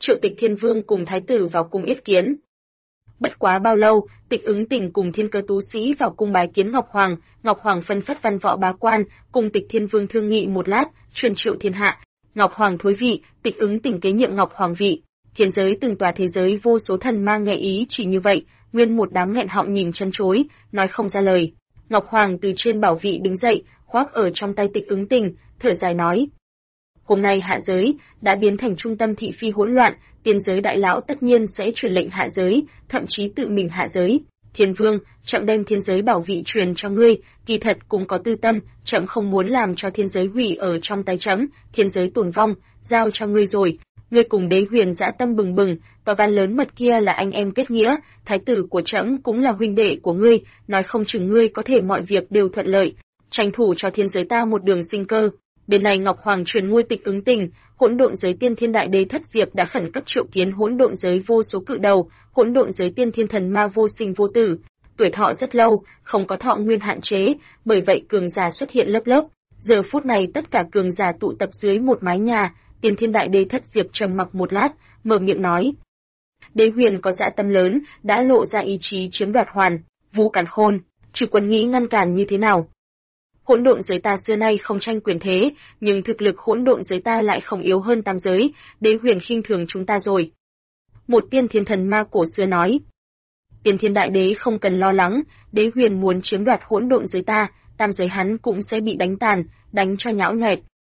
triệu Tịch Thiên Vương cùng thái tử vào cung yết kiến. Bất quá bao lâu, Tịch Ứng Tình cùng Thiên Cơ tú sĩ vào cung bái kiến Ngọc Hoàng phân phất văn võ bá quan, cùng Tịch Thiên Vương thương nghị một lát, truyền triệu thiên hạ. Ngọc Hoàng thối vị, Tịch Ứng Tình kế nhiệm Ngọc Hoàng vị. Thiên giới từng tòa thế giới vô số thần mang nghe ý chỉ như vậy, nguyên một đám nghẹn họng nhìn chân chối, nói không ra lời. Ngọc Hoàng từ trên bảo vị đứng dậy, khoác ở trong tay Tịch Ứng Tình, thở dài nói: hôm nay hạ giới đã biến thành trung tâm thị phi hỗn loạn, tiên giới đại lão tất nhiên sẽ truyền lệnh hạ giới, thậm chí tự mình hạ giới. Thiên Vương, trẫm đem thiên giới bảo vị truyền cho ngươi, kỳ thật cũng có tư tâm, trẫm không muốn làm cho thiên giới hủy ở trong tay trẫm, thiên giới tổn vong, giao cho ngươi rồi. Ngươi cùng Đế Huyền dã tâm bừng bừng, tòa gan lớn mật kia là anh em kết nghĩa, thái tử của trẫm cũng là huynh đệ của ngươi, nói không chừng ngươi có thể mọi việc đều thuận lợi, tranh thủ cho thiên giới ta một đường sinh cơ. Bên này Ngọc Hoàng truyền ngôi Tịch Ứng Tình, hỗn độn giới tiên thiên đại đế Thất Diệp đã khẩn cấp triệu kiến hỗn độn giới vô số cự đầu, hỗn độn giới tiên thiên thần ma vô sinh vô tử, tuổi thọ rất lâu, không có thọ nguyên hạn chế, bởi vậy cường giả xuất hiện lớp lớp. Giờ phút này tất cả cường giả tụ tập dưới một mái nhà, tiên thiên đại đế Thất Diệp trầm mặc một lát, mở miệng nói: Đế Huyền có dạ tâm lớn, đã lộ ra ý chí chiếm đoạt Vũ Càn Khôn, Trừ Quân nghĩ ngăn cản như thế nào? Hỗn độn giới ta xưa nay không tranh quyền thế, nhưng thực lực hỗn độn giới ta lại không yếu hơn tam giới, Đế Huyền khinh thường chúng ta rồi. Một tiên thiên thần ma cổ xưa nói: Tiên thiên đại đế không cần lo lắng, Đế Huyền muốn chiếm đoạt hỗn độn giới ta, tam giới hắn cũng sẽ bị đánh tàn, đánh cho nhão nhoẹt.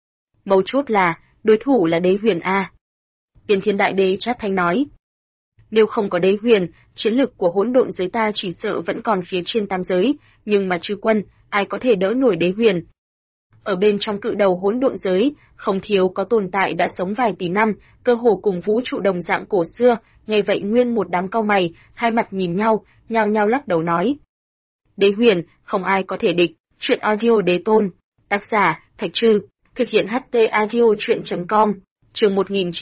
Mấu chốt là, đối thủ là Đế Huyền a. Tiên thiên đại đế chát thanh nói: Nếu không có Đế Huyền, chiến lực của hỗn độn giới ta chỉ sợ vẫn còn phía trên tam giới, nhưng mà Trư Quân, ai có thể đỡ nổi Đế Huyền? Ở bên trong cự đầu hỗn độn giới, không thiếu có tồn tại đã sống vài tỷ năm, cơ hồ cùng vũ trụ đồng dạng cổ xưa, nghe vậy nguyên một đám cau mày, hai mặt nhìn nhau, nhao nhao lắc đầu nói: Đế Huyền, không ai có thể địch. Truyện audio Đế Tôn, tác giả Thạch Trư, thực hiện HT audio truyện.com, chương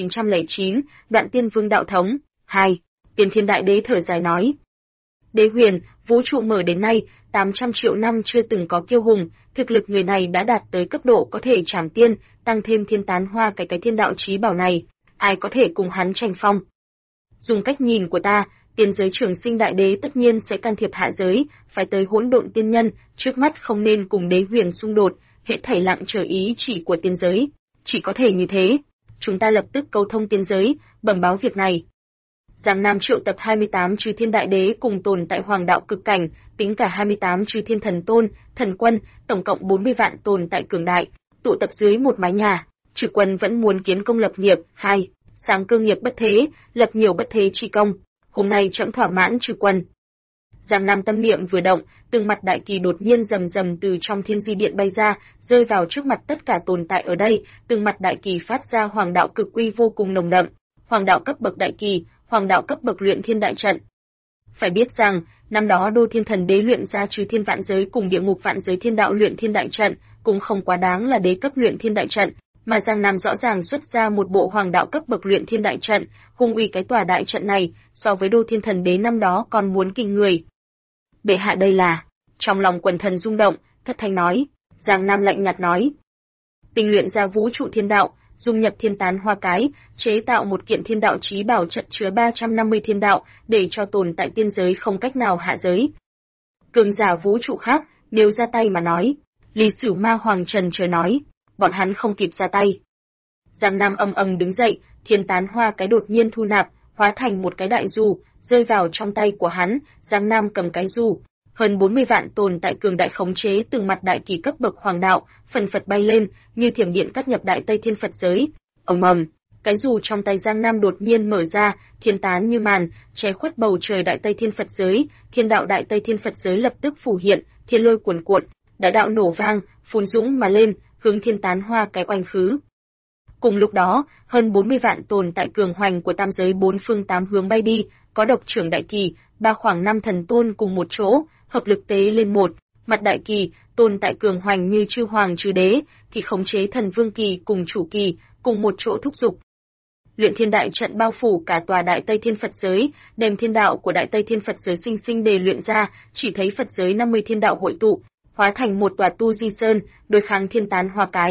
1909, Đoạn Tiên Vương đạo thống 2. Tiên Thiên Đại Đế thở dài nói: Đế Huyền, vũ trụ mở đến nay, 800 triệu năm chưa từng có kiêu hùng, thực lực người này đã đạt tới cấp độ có thể trảm tiên, tăng thêm thiên tán hoa cái thiên đạo chí bảo này, ai có thể cùng hắn tranh phong? Dùng cách nhìn của ta, tiên giới trường sinh đại đế tất nhiên sẽ can thiệp hạ giới, phải tới hỗn độn tiên nhân, trước mắt không nên cùng Đế Huyền xung đột, hết thảy lặng chờ ý chỉ của tiên giới, chỉ có thể như thế. Chúng ta lập tức câu thông tiên giới, bẩm báo việc này. Giang Nam triệu tập 28 chư thiên đại đế cùng tồn tại hoàng đạo cực cảnh, tính cả 28 chư thiên thần tôn, thần quân, tổng cộng 40 vạn tồn tại cường đại, tụ tập dưới một mái nhà. Trừ Quân vẫn muốn kiến công lập nghiệp, khai sáng cơ nghiệp bất thế, lập nhiều bất thế chi công. Hôm nay trẫm thỏa mãn Trừ Quân. Giang Nam tâm niệm vừa động, từng mặt đại kỳ đột nhiên rầm rầm từ trong thiên di điện bay ra, rơi vào trước mặt tất cả tồn tại ở đây. Từng mặt đại kỳ phát ra hoàng đạo cực uy vô cùng nồng đậm, hoàng đạo cấp bậc đại kỳ, hoàng đạo cấp bậc luyện thiên đại trận. Phải biết rằng, năm đó Đô Thiên Thần Đế luyện ra trừ thiên vạn giới cùng địa ngục vạn giới thiên đạo luyện thiên đại trận, cũng không quá đáng là đế cấp luyện thiên đại trận, mà Giang Nam rõ ràng xuất ra một bộ hoàng đạo cấp bậc luyện thiên đại trận, hung uy cái tòa đại trận này, so với Đô Thiên Thần Đế năm đó còn muốn kinh người. Bệ hạ đây là, trong lòng quần thần rung động, thất thanh nói. Giang Nam lạnh nhạt nói: Tinh luyện ra vũ trụ thiên đạo, dung nhập thiên tán hoa cái, chế tạo một kiện thiên đạo chí bảo trận chứa 350 thiên đạo, để cho tồn tại tiên giới không cách nào hạ giới. Cường giả vũ trụ khác, nếu ra tay mà nói, Lý Sửu Ma Hoàng trần chờ nói, bọn hắn không kịp ra tay. Giang Nam âm âm đứng dậy, thiên tán hoa cái đột nhiên thu nạp, hóa thành một cái đại dù, rơi vào trong tay của hắn. Giang Nam cầm cái dù, hơn 40 vạn tồn tại cường đại khống chế từng mặt đại kỳ cấp bậc hoàng đạo, phần phật bay lên, như thiểm điện cắt nhập đại Tây Thiên Phật giới. Ầm ầm, cái dù trong tay Giang Nam đột nhiên mở ra, thiên tán như màn, che khuất bầu trời đại Tây Thiên Phật giới, thiên đạo đại Tây Thiên Phật giới lập tức phủ hiện, thiên lôi cuồn cuộn, đại đạo nổ vang, phun dũng mà lên, hướng thiên tán hoa cái oanh khứ. Cùng lúc đó, hơn 40 vạn tồn tại cường hoành của tam giới bốn phương tám hướng bay đi, có độc trưởng đại kỳ, ba khoảng 5 thần tôn cùng một chỗ, hợp lực tế lên một mặt đại kỳ, tồn tại cường hoành như chư hoàng chư đế, thì khống chế thần vương kỳ cùng chủ kỳ, cùng một chỗ thúc giục. Luyện thiên đại trận bao phủ cả tòa đại Tây Thiên Phật giới, đem thiên đạo của đại Tây Thiên Phật giới sinh sinh đề luyện ra, chỉ thấy Phật giới 50 thiên đạo hội tụ, hóa thành một tòa tu di sơn, đối kháng thiên tán hoa cái.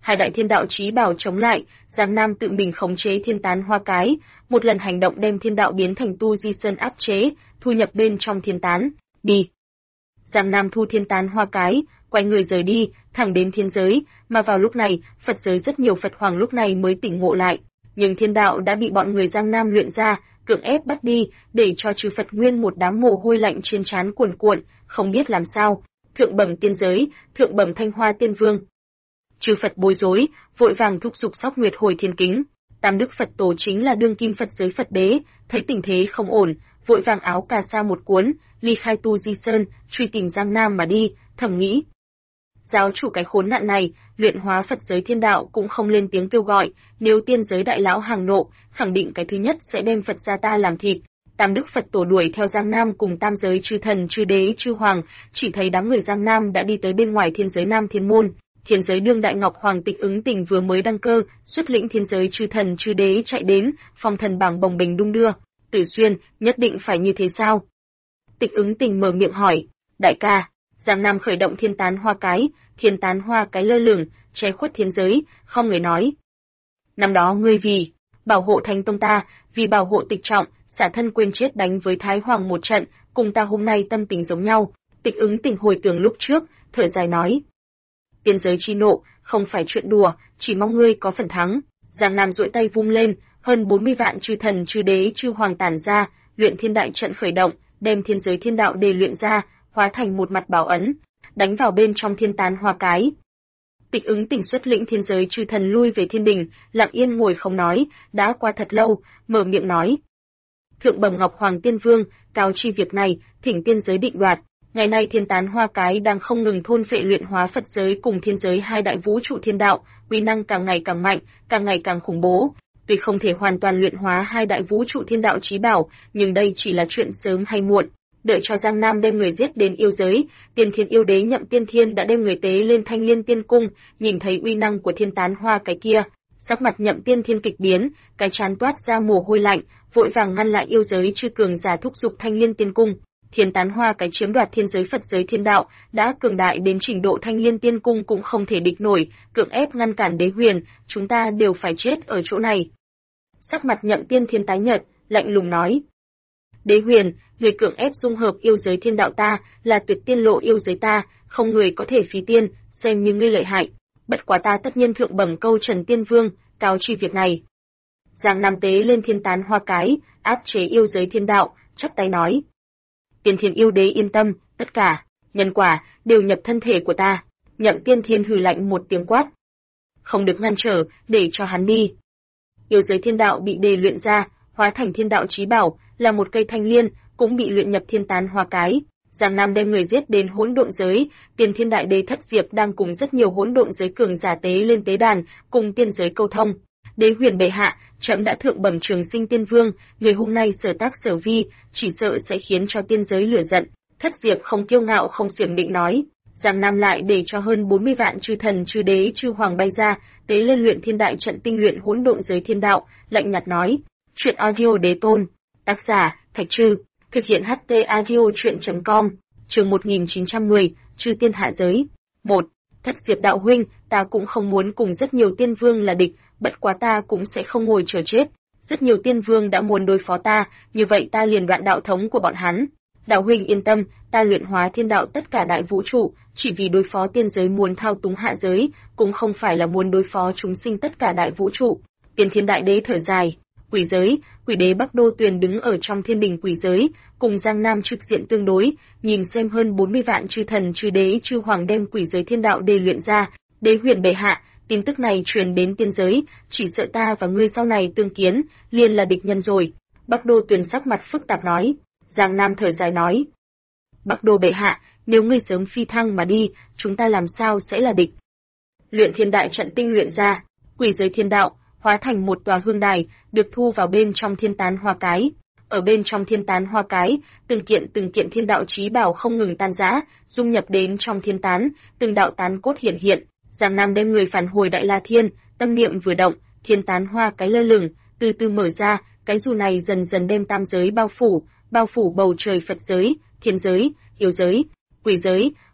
hai đại thiên đạo chí bảo chống lại, Giang Nam tự mình khống chế thiên tán hoa cái, một lần hành động đem thiên đạo biến thành tu di sơn áp chế, thu nhập bên trong thiên tán. Đi. Giang Nam thu thiên tán hoa cái, quay người rời đi, thẳng đến thiên giới, mà vào lúc này, Phật giới rất nhiều Phật hoàng lúc này mới tỉnh ngộ lại, nhưng thiên đạo đã bị bọn người Giang Nam luyện ra, cưỡng ép bắt đi, để cho chư Phật nguyên một đám mồ hôi lạnh trên trán cuồn cuộn, không biết làm sao. Thượng bẩm tiên giới, thượng bẩm Thanh Hoa Tiên Vương. Chư Phật bối rối, vội vàng thúc giục Sóc Nguyệt hồi thiên kính. Tam Đức Phật Tổ chính là đương kim Phật giới Phật đế, thấy tình thế không ổn, vội vàng áo cà sa một cuốn, ly khai tu di sơn, truy tìm Giang Nam mà đi, thầm nghĩ. Giáo chủ cái khốn nạn này, luyện hóa Phật giới thiên đạo cũng không lên tiếng kêu gọi, nếu tiên giới đại lão hàng nộ, khẳng định cái thứ nhất sẽ đem Phật gia ta làm thịt. Tam Đức Phật Tổ đuổi theo Giang Nam cùng tam giới chư thần chư đế chư hoàng, chỉ thấy đám người Giang Nam đã đi tới bên ngoài thiên giới Nam Thiên Môn. Thiên giới đương đại Ngọc Hoàng Tịch Ứng Tình vừa mới đăng cơ, xuất lĩnh thiên giới chư thần chư đế chạy đến, phong thần bảng bồng bềnh đung đưa. Tử Xuyên, nhất định phải như thế sao? Tịch Ứng Tình mở miệng hỏi. Đại ca. Giang Nam khởi động thiên tán hoa cái lơ lửng, che khuất thiên giới, không người nói. Năm đó ngươi vì bảo hộ Thánh Tông ta, vì bảo hộ Tịch Trọng, xả thân quên chết đánh với Thái Hoàng một trận, cùng ta hôm nay tâm tình giống nhau. Tịch Ứng Tình hồi tưởng lúc trước, thở dài nói. Tiên giới chi nộ, không phải chuyện đùa, chỉ mong ngươi có phần thắng. Giang Nam duỗi tay vung lên, hơn 40 vạn chư thần chư đế chư hoàng tản ra, luyện thiên đại trận khởi động, đem thiên giới thiên đạo đề luyện ra, hóa thành một mặt bảo ấn, đánh vào bên trong thiên tán hoa cái. Tịch Ứng Tình xuất lĩnh thiên giới chư thần lui về thiên đình, lặng yên ngồi không nói, đã qua thật lâu, mở miệng nói. Thượng bẩm Ngọc Hoàng Tiên Vương, cáo chi việc này, thỉnh tiên giới định đoạt. Ngày nay thiên tán hoa cái đang không ngừng thôn phệ luyện hóa Phật giới cùng thiên giới hai đại vũ trụ thiên đạo, uy năng càng ngày càng mạnh, càng ngày càng khủng bố. Tuy không thể hoàn toàn luyện hóa hai đại vũ trụ thiên đạo chí bảo, nhưng đây chỉ là chuyện sớm hay muộn. Đợi cho Giang Nam đem người giết đến yêu giới, Tiên Thiên yêu đế Nhậm Tiên Thiên đã đem người tế lên Thanh Liên Tiên Cung, nhìn thấy uy năng của thiên tán hoa cái kia, sắc mặt Nhậm Tiên Thiên kịch biến, cái trán toát ra mồ hôi lạnh, vội vàng ngăn lại yêu giới chư cường giả thúc giục Thanh Liên Tiên Cung. Thiên tán hoa cái chiếm đoạt thiên giới Phật giới thiên đạo, đã cường đại đến trình độ Thanh Liên Tiên Cung cũng không thể địch nổi, cưỡng ép ngăn cản Đế Huyền, chúng ta đều phải chết ở chỗ này. Sắc mặt Nhậm Tiên Thiên tái nhợt, lạnh lùng nói. Đế Huyền, người cưỡng ép dung hợp yêu giới thiên đạo ta, là tuyệt tiên lộ yêu giới ta, không người có thể phí tiên, xem như ngươi lợi hại. Bất quá ta tất nhiên thượng bẩm câu Trần Tiên Vương, cáo chi việc này. Giang Nam tế lên thiên tán hoa cái, áp chế yêu giới thiên đạo, chắp tay nói. Tiên Thiên yêu đế yên tâm, tất cả nhân quả đều nhập thân thể của ta. Nhậm Tiên Thiên hừ lạnh một tiếng quát. Không được ngăn trở, để cho hắn đi. Yêu giới thiên đạo bị đề luyện ra, hóa thành thiên đạo chí bảo, là một cây thanh liên, cũng bị luyện nhập thiên tán hoa cái. Giang Nam đem người giết đến hỗn độn giới, Tiên Thiên đại đế Thất Diệp đang cùng rất nhiều hỗn độn giới cường giả tế lên tế đàn, cùng tiên giới câu thông. Đế Huyền bệ hạ, trẫm đã thượng bẩm Trường Sinh Tiên Vương, người hôm nay sở tác sở vi, chỉ sợ sẽ khiến cho tiên giới lửa giận. Thất Diệp không kiêu ngạo không xiểm định nói. Giang Nam lại để cho hơn 40 vạn chư thần chư đế chư hoàng bay ra, tế lên luyện thiên đại trận tinh luyện hỗn độn giới thiên đạo, lạnh nhạt nói. Chuyện audio đế tôn. Tác giả, Thạch Trư. Thực hiện HT audio chuyện.com. Chương 1910, Chư tiên hạ giới. 1. Thất Diệp đạo huynh, ta cũng không muốn cùng rất nhiều tiên vương là địch, bất quá ta cũng sẽ không ngồi chờ chết. Rất nhiều tiên vương đã muốn đối phó ta, như vậy ta liền đoạn đạo thống của bọn hắn. Đạo huynh yên tâm, ta luyện hóa thiên đạo tất cả đại vũ trụ, chỉ vì đối phó tiên giới muốn thao túng hạ giới, cũng không phải là muốn đối phó chúng sinh tất cả đại vũ trụ. Tiên Thiên đại đế thở dài. Quỷ giới, quỷ đế Bắc Đô Tuyền đứng ở trong thiên đình quỷ giới, cùng Giang Nam trực diện tương đối, nhìn xem hơn 40 vạn chư thần chư đế chư hoàng đem quỷ giới thiên đạo đề luyện ra. Đế Huyền bệ hạ, tin tức này truyền đến tiên giới, chỉ sợ ta và ngươi sau này tương kiến, liền là địch nhân rồi. Bắc Đô Tuyền sắc mặt phức tạp nói. Giang Nam thở dài nói. Bắc Đô bệ hạ, nếu ngươi sớm phi thăng mà đi, chúng ta làm sao sẽ là địch? Luyện thiên đại trận tinh luyện ra, quỷ giới thiên đạo hóa thành một tòa hương đài, được thu vào bên trong thiên tán hoa cái. Ở bên trong thiên tán hoa cái, từng kiện thiên đạo chí bảo không ngừng tan rã, dung nhập đến trong thiên tán, từng đạo tán cốt hiện hiện. Giang Nam đem người phản hồi Đại La Thiên, tâm niệm vừa động, thiên tán hoa cái lơ lửng, từ từ mở ra, cái dù này dần dần đem tam giới bao phủ bầu trời Phật giới, thiên giới, yêu giới, quỷ giới,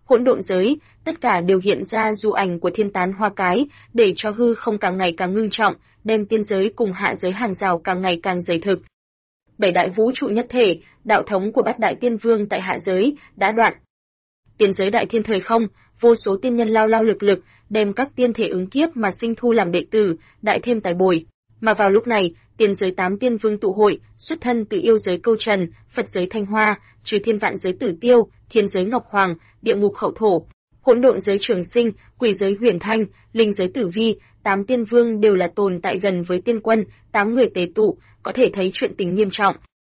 hỗn độn giới, tất cả đều hiện ra dù ảnh của thiên tán hoa cái, để cho hư không càng ngày càng ngưng trọng, đem tiên giới cùng hạ giới hàng rào càng ngày càng dày thực. Bảy đại vũ trụ nhất thể, đạo thống của bát đại tiên vương tại hạ giới đã đoạn. Tiên giới đại thiên thời không, vô số tiên nhân lao lao lực lực, đem các tiên thể ứng kiếp mà sinh thu làm đệ tử, đại thêm tài bồi. Mà vào lúc này, tiên giới 8 tiên vương tụ hội, xuất thân từ yêu giới Câu Trần, Phật giới Thanh Hoa, Trừ Thiên Vạn giới Tử Tiêu, Thiên giới Ngọc Hoàng, Địa ngục Hậu Thổ, hỗn độn giới Trường Sinh, Quỷ giới Huyền Thanh, Linh giới Tử Vi, 8 tiên vương đều là tồn tại gần với tiên quân, 8 người tế tụ, có thể thấy chuyện tình nghiêm trọng.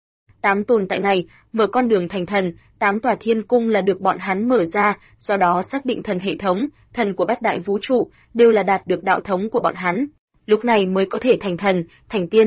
8 tồn tại này mở con đường thành thần, 8 tòa thiên cung là được bọn hắn mở ra, do đó xác định thần hệ thống, thần của bát đại vũ trụ đều là đạt được đạo thống của bọn hắn, lúc này mới có thể thành thần, thành tiên.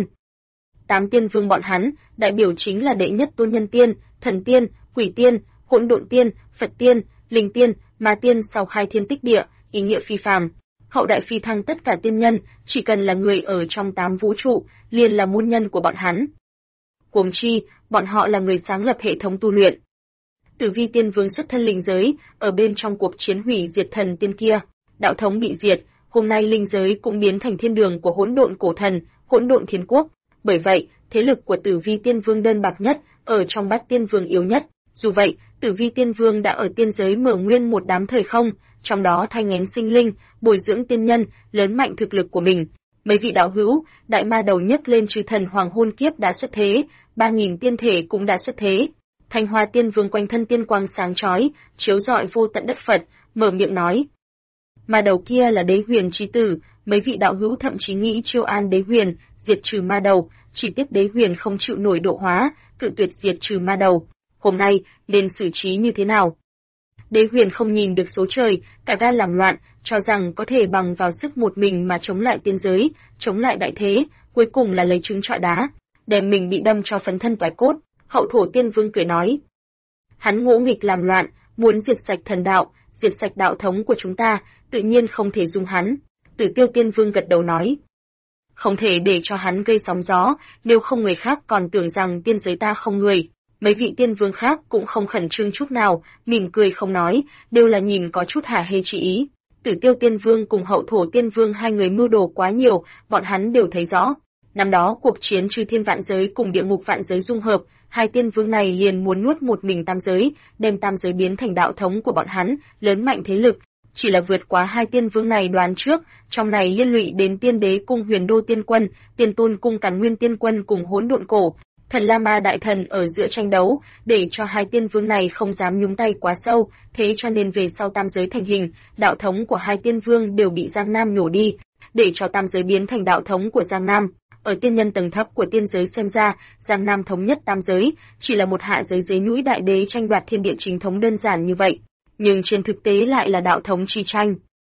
8 tiên vương bọn hắn, đại biểu chính là đệ nhất tôn nhân tiên, thần tiên, quỷ tiên, hỗn độn tiên, Phật tiên, linh tiên, ma tiên sau khai thiên tích địa, ý nghĩa phi phàm. Hậu đại phi thăng tất cả tiên nhân, chỉ cần là người ở trong 8 vũ trụ, liền là môn nhân của bọn hắn. Huống chi, bọn họ là người sáng lập hệ thống tu luyện. Tử Vi tiên vương xuất thân linh giới, ở bên trong cuộc chiến hủy diệt thần tiên kia, đạo thống bị diệt, hôm nay linh giới cũng biến thành thiên đường của hỗn độn cổ thần, hỗn độn thiên quốc. Bởi vậy, thế lực của Tử Vi tiên vương đơn bạc nhất, ở trong bát tiên vương yếu nhất. Dù vậy, Tử Vi tiên vương đã ở tiên giới mở nguyên một đám thời không, trong đó thanh nghén sinh linh, bồi dưỡng tiên nhân, lớn mạnh thực lực của mình. Mấy vị đạo hữu, đại ma đầu nhấc lên chư thần hoàng hôn kiếp đã xuất thế, 3000 tiên thể cũng đã xuất thế. Thanh Hoa tiên vương quanh thân tiên quang sáng chói, chiếu rọi vô tận đất Phật, mở miệng nói: "Ma đầu kia là Đế Huyền chí tử." Mấy vị đạo hữu thậm chí nghĩ chiêu an Đế Huyền, diệt trừ ma đầu, chỉ tiếc Đế Huyền không chịu nổi độ hóa, cự tuyệt diệt trừ ma đầu. Hôm nay, nên xử trí như thế nào? Đế Huyền không nhìn được số trời, cả gan làm loạn, cho rằng có thể bằng vào sức một mình mà chống lại tiên giới, chống lại đại thế, cuối cùng là lấy trứng trọi đá, đem mình bị đâm cho phấn thân toái cốt. Hậu thổ tiên vương cười nói: "Hắn ngỗ nghịch làm loạn, muốn diệt sạch thần đạo, diệt sạch đạo thống của chúng ta, tự nhiên không thể dung hắn." Tử Tiêu tiên vương gật đầu nói: "Không thể để cho hắn gây sóng gió, nếu không người khác còn tưởng rằng tiên giới ta không người." Mấy vị tiên vương khác cũng không khẩn trương chút nào, mỉm cười không nói, đều là nhìn có chút hả hê chi ý. Tử Tiêu tiên vương cùng Hậu thổ tiên vương hai người mưu đồ quá nhiều, bọn hắn đều thấy rõ. Năm đó cuộc chiến Chư Thiên vạn giới cùng Địa ngục vạn giới dung hợp, hai tiên vương này liền muốn nuốt một mình tam giới, đem tam giới biến thành đạo thống của bọn hắn, lớn mạnh thế lực. Chỉ là vượt quá hai tiên vương này đoán trước, trong này liên lụy đến Tiên Đế cung Huyền Đô tiên quân, Tiên Tôn cung Càn Nguyên tiên quân cùng Hỗn Độn cổ Thần La Ma đại thần ở giữa tranh đấu, để cho hai tiên vương này không dám nhúng tay quá sâu, thế cho nên về sau tam giới thành hình, đạo thống của hai tiên vương đều bị Giang Nam nhổ đi, để cho tam giới biến thành đạo thống của Giang Nam. Ở tiên nhân tầng thấp của tiên giới xem ra, Giang Nam thống nhất tam giới, chỉ là một hạ giới dưới núi đại đế tranh đoạt thiên địa chính thống đơn giản như vậy, nhưng trên thực tế lại là đạo thống chi tranh.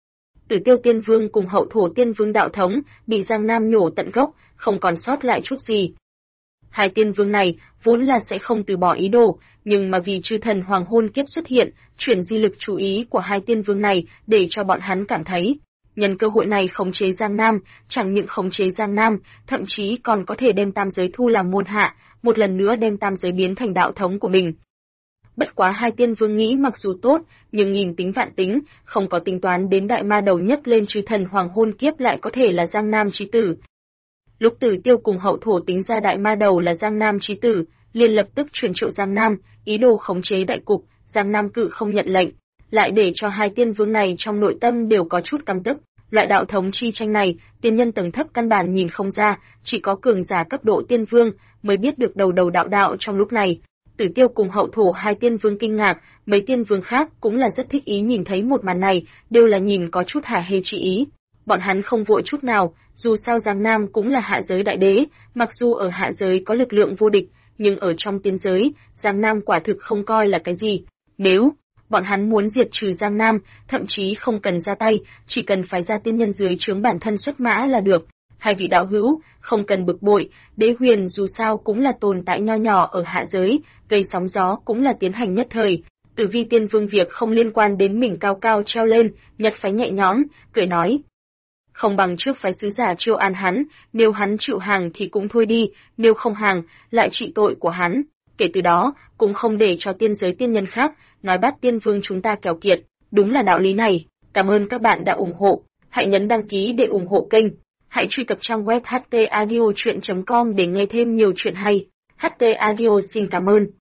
Tử Tiêu tiên vương cùng Hậu thổ tiên vương đạo thống bị Giang Nam nhổ tận gốc, không còn sót lại chút gì. Hai tiên vương này vốn là sẽ không từ bỏ ý đồ, nhưng mà vì chư thần hoàng hôn kiếp xuất hiện, chuyển di lực chú ý của hai tiên vương này để cho bọn hắn cảm thấy, nhân cơ hội này khống chế Giang Nam, chẳng những khống chế Giang Nam, thậm chí còn có thể đem tam giới thu làm môn hạ, một lần nữa đem tam giới biến thành đạo thống của mình. Bất quá hai tiên vương nghĩ mặc dù tốt, nhưng nghìn tính vạn tính, không có tính toán đến đại ma đầu nhấc lên chư thần hoàng hôn kiếp lại có thể là Giang Nam chí tử. Lúc Tử Tiêu cùng Hậu thổ tính ra đại ma đầu là Giang Nam chí tử, liền lập tức truyền triệu Giang Nam, ý đồ khống chế đại cục. Giang Nam cự không nhận lệnh, lại để cho hai tiên vương này trong nội tâm đều có chút căm tức. Loại đạo thống chi tranh này, tiên nhân tầng thấp căn bản nhìn không ra, chỉ có cường giả cấp độ tiên vương mới biết được đầu đầu đạo đạo trong lúc này. Tử Tiêu cùng Hậu thổ hai tiên vương kinh ngạc, mấy tiên vương khác cũng là rất thích ý nhìn thấy một màn này, đều là nhìn có chút hả hê chi ý. Bọn hắn không vội chút nào, dù sao Giang Nam cũng là hạ giới đại đế, mặc dù ở hạ giới có lực lượng vô địch, nhưng ở trong tiên giới, Giang Nam quả thực không coi là cái gì. Nếu bọn hắn muốn diệt trừ Giang Nam, thậm chí không cần ra tay, chỉ cần phái ra tiên nhân dưới trướng bản thân xuất mã là được. Hai vị đạo hữu, không cần bực bội, Đế Huyền dù sao cũng là tồn tại nho nhỏ ở hạ giới, gây sóng gió cũng là tiến hành nhất thời. Tử Vi tiên vương việc không liên quan đến mình cao cao treo lên, Nhật phái nhẹ nhõm, cười nói: "Không bằng trước phái sứ giả chiêu an hắn, nếu hắn chịu hàng thì cũng thôi đi, nếu không hàng, lại trị tội của hắn." kể từ đó cũng không để cho tiên giới tiên nhân khác nói bắt tiên vương chúng ta keo kiệt. Đúng là đạo lý này. Cảm ơn các bạn đã ủng hộ. Hãy nhấn đăng ký để ủng hộ kênh. Hãy truy cập trang web htaudio.com để nghe thêm nhiều chuyện hay. HT Audio xin cảm ơn.